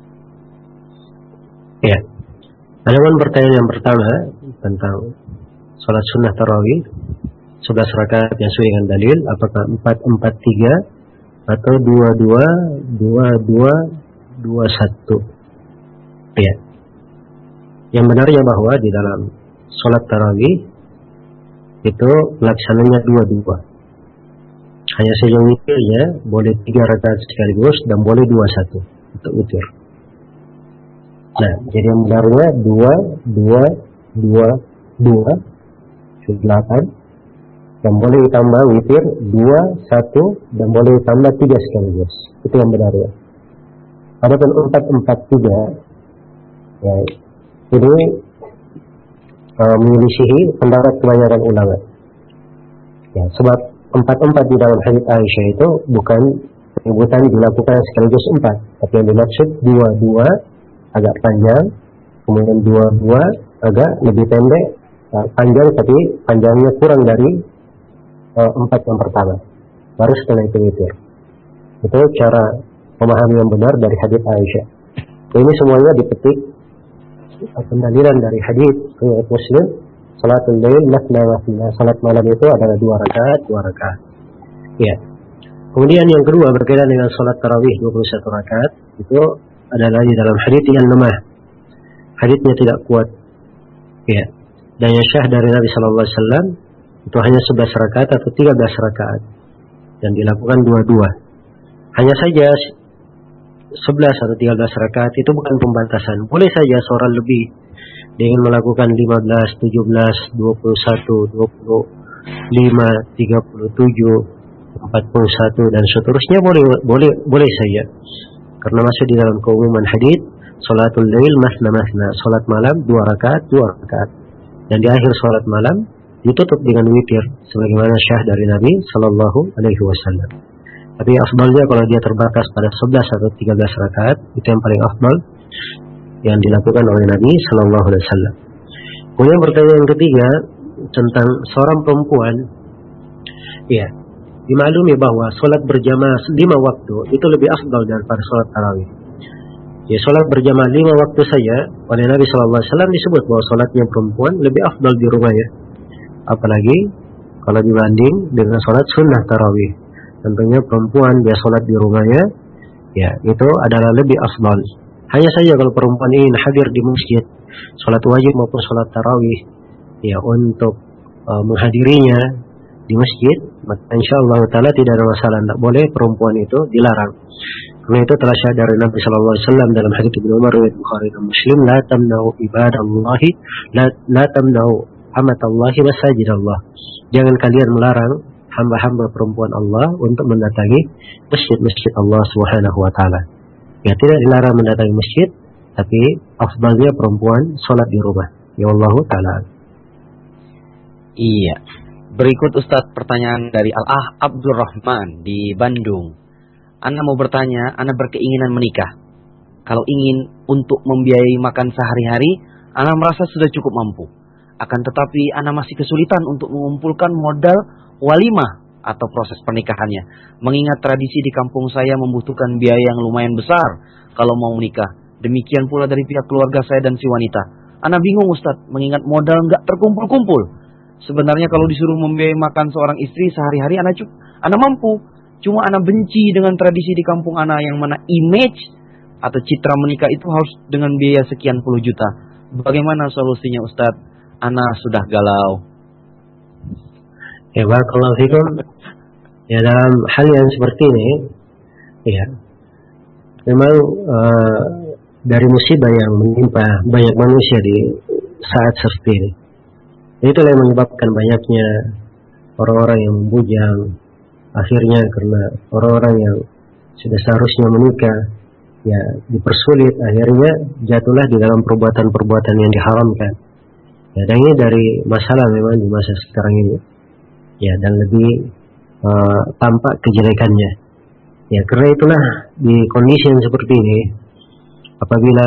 Ya. Adapun pertanyaan yang pertama tentang sholat sunnah tarawih sebelas rakaat yang sesuai dengan dalil, apakah empat empat tiga atau dua dua dua dua dua satu? Ya. Yang benarnya bahwa di dalam sholat tarawih itu pelaksananya dua dua. Hanya saja witirnya boleh tiga rakaat sekaligus dan boleh dua satu untuk witir. Nah, jadi yang benarnya dua dua dua dua delapan dan boleh ditambah witir dua satu dan boleh ditambah tiga sekaligus. Itu yang benarnya. Adapun empat empat tiga, ya, ini uh, menyelisihi pendapat kebanyakan ulama. Ya, sebab empat empat di dalam hadits Aisyah itu bukan penyebutan dilakukan sekaligus empat, tapi yang dimaksud dua dua agak panjang, kemudian dua dua agak lebih pendek, uh, panjang tapi panjangnya kurang dari uh, empat yang pertama. Baru setelah itu witir. Itu cara memahami yang benar dari hadits Aisyah. Ini semuanya dipetik pendalilan dari hadits riwayat Muslim. Salatul lail mathna mathna, salat malam itu adalah dua rakaat, dua rakaat. Ya. Kemudian yang kedua berkaitan dengan salat tarawih dua puluh satu rakaat, itu adalah di dalam hadits yang lemah. Haditsnya tidak kuat. Ya. Dan yang syah dari Nabi sallallahu alaihi wasallam itu hanya sebelas rakaat atau tiga belas rakaat dan dilakukan dua-dua. Hanya saja sebelas atau tiga belas rakaat itu bukan pembatasan. Boleh saja seorang lebih dia ingin melakukan lima belas, tujuh belas, dua puluh satu, dua puluh lima, tiga puluh tujuh, empat puluh satu dan seterusnya, boleh boleh boleh saja. Karena masuk di dalam keumuman hadis salatul lail mathna mathna, salat malam dua rakaat, dua rakaat. Dan di akhir salat malam ditutup dengan witir sebagaimana syah dari Nabi sallallahu alaihi wasallam. Tapi afdalnya kalau dia terbatas pada sebelas atau tiga belas rakaat, itu yang paling afdal yang dilakukan oleh Nabi sallallahu alaihi wasallam. Kemudian pertanyaan yang ketiga tentang seorang perempuan. Ya, dimaklumi bahwa salat berjamaah lima waktu itu lebih afdal daripada salat tarawih. Ya, salat berjamaah lima waktu saja oleh Nabi sallallahu alaihi wasallam disebut bahwa salatnya perempuan lebih afdal di rumahnya. Apalagi kalau dibanding dengan salat sunnah tarawih. Tentunya perempuan dia salat di rumahnya, ya, itu adalah lebih afdal. Hanya saja kalau perempuan ingin hadir di masjid, salat wajib maupun salat tarawih, ya, untuk uh, menghadirinya di masjid, maka insyaallah taala tidak ada masalah, tidak boleh perempuan itu dilarang. Karena itu telah syahid dari Nabi sallallahu alaihi wasallam dalam hadits Ibnu Umar riwayat Bukhari dan Muslim, la tamna'u ibadallahi la, la tamna'u amatallahi masajidallah. Jangan kalian melarang hamba-hamba perempuan Allah untuk mendatangi masjid-masjid Allah Subhanahu wa taala. Ya, tidak dilarang mendatangi masjid, tapi afdalnya perempuan salat di rumah. Ya Allah taala. Iya. Berikut Ustadz pertanyaan dari Al-Ah Abdurrahman di Bandung. Ana mau bertanya, ana berkeinginan menikah. Kalau ingin untuk membiayai makan sehari-hari, ana merasa sudah cukup mampu. Akan tetapi ana masih kesulitan untuk mengumpulkan modal walimah atau proses pernikahannya. Mengingat tradisi di kampung saya membutuhkan biaya yang lumayan besar kalau mau menikah. Demikian pula dari pihak keluarga saya dan si wanita. Ana bingung Ustadz, mengingat modal nggak terkumpul-kumpul. Sebenarnya kalau disuruh membiayai makan seorang istri sehari-hari ana cukup, ana mampu. Cuma ana benci dengan tradisi di kampung ana yang mana image atau citra menikah itu harus dengan biaya sekian puluh juta. Bagaimana solusinya Ustadz? Ana sudah galau. Ya, barakallahu fikum. Ya, dalam hal yang seperti ini, ya, memang uh, dari musibah yang menimpa banyak manusia di saat seperti ini, itulah yang menyebabkan banyaknya orang-orang yang membujang. Akhirnya karena orang-orang yang sudah seharusnya menikah, ya, dipersulit, akhirnya jatuhlah di dalam perbuatan-perbuatan yang diharamkan. Ya, dan ini dari masalah memang di masa sekarang ini. Ya, dan lebih uh, tampak kejelekannya. Ya, karena itulah di kondisi yang seperti ini, apabila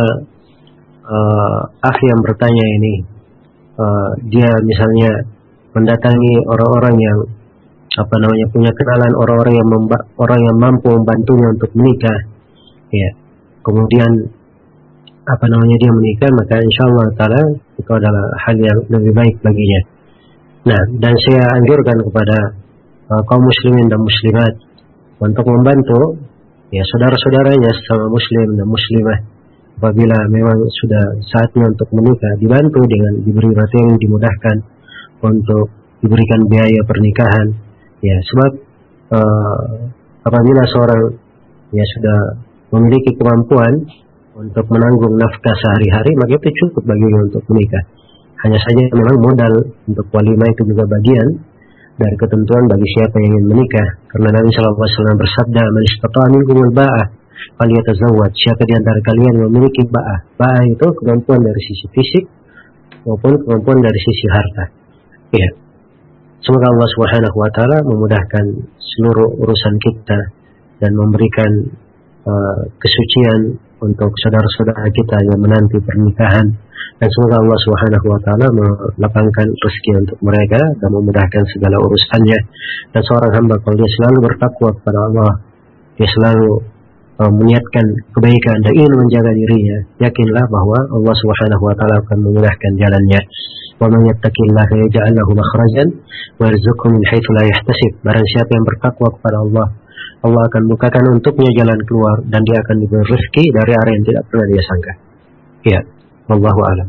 uh, akhi yang bertanya ini, uh, dia misalnya mendatangi orang-orang yang apa namanya punya kenalan orang-orang yang memba- orang yang mampu membantunya untuk menikah, ya, kemudian apa namanya dia menikah, maka insyaallah taala itu adalah hal yang lebih baik baginya. Nah, dan saya anjurkan kepada uh, kaum muslimin dan muslimat untuk membantu, ya, saudara-saudaranya sesama muslim dan muslimah apabila memang sudah saatnya untuk menikah, dibantu dengan diberi materi, dimudahkan untuk diberikan biaya pernikahan. Ya, sebab uh, apabila seorang, ya, sudah memiliki kemampuan untuk menanggung nafkah sehari-hari, maka itu cukup baginya untuk menikah. Hanya saja memang modal untuk walimah itu juga bagian dari ketentuan bagi siapa yang ingin menikah. Karena Nabi Shallallahu Alaihi Wasallam bersabda, "Man istata'a minkumul ba'ah falyatazawwaj." Siapa di antara kalian yang memiliki ba'ah, ba'ah itu kemampuan dari sisi fisik maupun kemampuan dari sisi harta. Ya. Semoga Allah Subhanahu wa taala memudahkan seluruh urusan kita dan memberikan uh, kesucian untuk saudara-saudara kita yang menanti pernikahan, dan semoga Allah Subhanahu wa taala melapangkan rezeki untuk mereka dan memudahkan segala urusannya. Dan seorang hamba kalau dia selalu bertakwa kepada Allah, dia selalu uh, meniatkan kebaikan dan ingin menjaga dirinya, yakinlah bahwa Allah Subhanahu wa taala akan memudahkan jalannya. Wa man yattaqillaha yaj'al lahu makhrajan wa yarzuqhu min haitsu la yahtasib. Barang siapa yang bertakwa kepada Allah, Allah akan bukakan untuknya jalan keluar dan dia akan diberi rezeki dari arah yang tidak pernah dia sangka. Ya, wallahu a'lam.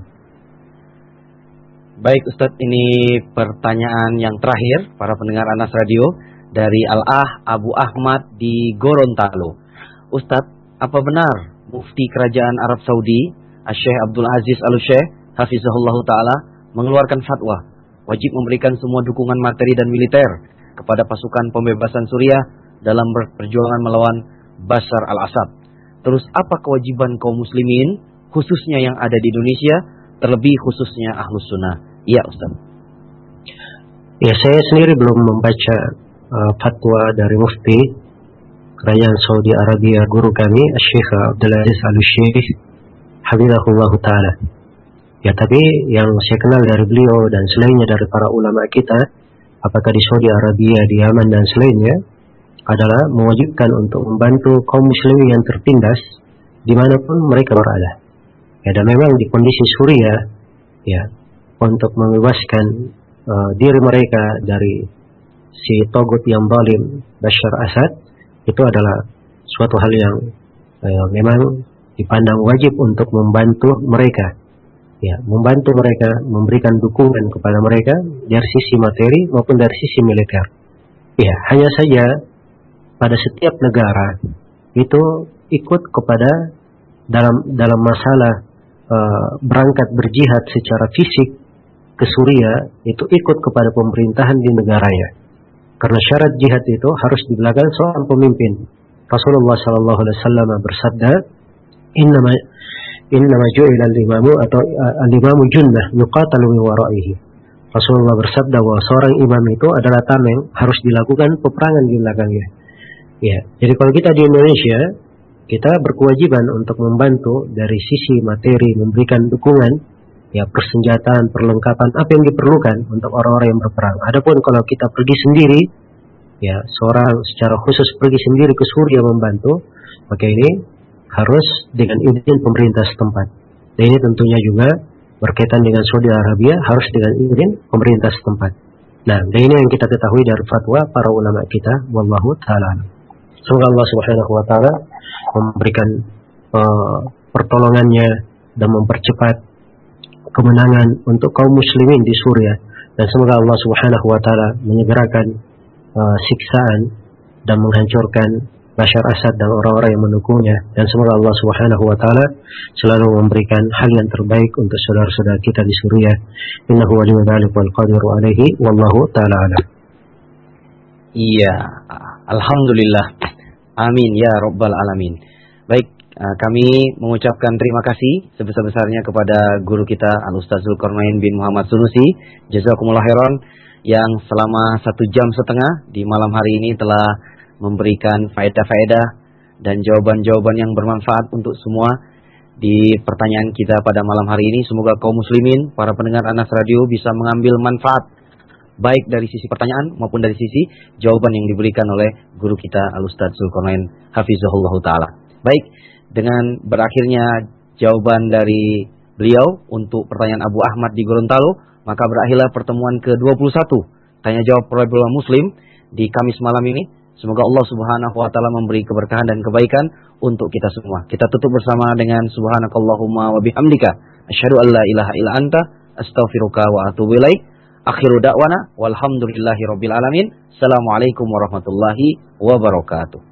Baik Ustadz, ini pertanyaan yang terakhir para pendengar Anas Radio dari Al-Ah Abu Ahmad di Gorontalo. Ustadz, apa benar Mufti Kerajaan Arab Saudi Syekh Abdul Aziz Al-Syekh Hafizahullah Ta'ala mengeluarkan fatwa wajib memberikan semua dukungan materi dan militer kepada pasukan pembebasan Suriah dalam perjuangan melawan Bashar al-Assad? Terus apa kewajiban kaum muslimin khususnya yang ada di Indonesia, terlebih khususnya Ahlus Sunnah? Iya Ustaz. Ya, saya sendiri belum membaca uh, fatwa dari Mufti Kerajaan Saudi Arabia, guru kami Syekh Abdul Aziz Al-Syekh Hafizahullah Ta'ala. Ya, tapi yang saya kenal dari beliau dan selainnya dari para ulama kita, apakah di Saudi Arabia, di Yaman dan selainnya, adalah mewajibkan untuk membantu kaum muslimin yang tertindas dimanapun mereka berada. Ya, dan memang di kondisi Suriah, ya, untuk membebaskan uh, diri mereka dari si togut yang zalim Bashar Assad, itu adalah suatu hal yang uh, memang dipandang wajib untuk membantu mereka. Ya, membantu mereka, memberikan dukungan kepada mereka dari sisi materi maupun dari sisi militer. Ya, hanya saja pada setiap negara itu ikut kepada dalam dalam masalah uh, berangkat berjihad secara fisik ke Suriah, itu ikut kepada pemerintahan di negaranya. Karena syarat jihad itu harus di belakang seorang pemimpin. Rasulullah Sallallahu Alaihi Wasallam bersabda, Innama Innama ju'ila al-imamu atau al-imamu junnah yuqatalu min wara'ihi. Rasulullah bersabda bahwa seorang imam itu adalah tameng, harus dilakukan peperangan di belakangnya. Ya, jadi kalau kita di Indonesia, kita berkewajiban untuk membantu dari sisi materi, memberikan dukungan, ya, persenjataan, perlengkapan, apa yang diperlukan untuk orang-orang yang berperang. Adapun kalau kita pergi sendiri, ya, seorang secara khusus pergi sendiri ke Suriah membantu, maka ini harus dengan izin pemerintah setempat. Dan ini tentunya juga berkaitan dengan Saudi Arabia, harus dengan izin pemerintah setempat. Nah, dan ini yang kita ketahui dari fatwa para ulama kita, wallahu taala. Semoga Allah Subhanahu wa taala memberikan uh, pertolongannya dan mempercepat kemenangan untuk kaum muslimin di Suriah, dan semoga Allah Subhanahu wa taala menyegerakan uh, siksaan dan menghancurkan Bashar Assad dan orang-orang yang mendukungnya, dan semoga Allah Subhanahu wa taala selalu memberikan hal yang terbaik untuk saudara-saudara kita di Suriah. Innahu waliyyu dzalika wal qadiru alaihi wallahu taala alam. Iya, alhamdulillah. Amin ya rabbal alamin. Baik, kami mengucapkan terima kasih sebesar-besarnya kepada guru kita Al-Ustaz Zulkarnain bin Muhammad Sunusi, jazakumullah khairan, yang selama satu jam setengah di malam hari ini telah memberikan faedah-faedah dan jawaban-jawaban yang bermanfaat untuk semua di pertanyaan kita pada malam hari ini. Semoga kaum muslimin, para pendengar Anas Radio bisa mengambil manfaat baik dari sisi pertanyaan maupun dari sisi jawaban yang diberikan oleh guru kita Al-Ustaz Zulkarnain hafizahullah ta'ala. Baik, dengan berakhirnya jawaban dari beliau untuk pertanyaan Abu Ahmad di Gorontalo, maka berakhirlah pertemuan ke dua puluh satu Tanya Jawab Probable Muslim di Kamis malam ini. Semoga Allah Subhanahu wa taala memberi keberkahan dan kebaikan untuk kita semua. Kita tutup bersama dengan subhanakallahumma wa bihamdika asyhadu an la ilaha illa anta astaghfiruka wa atubu ilaik. Akhiru da'wana walhamdulillahi rabbil alamin. Assalamualaikum warahmatullahi wabarakatuh.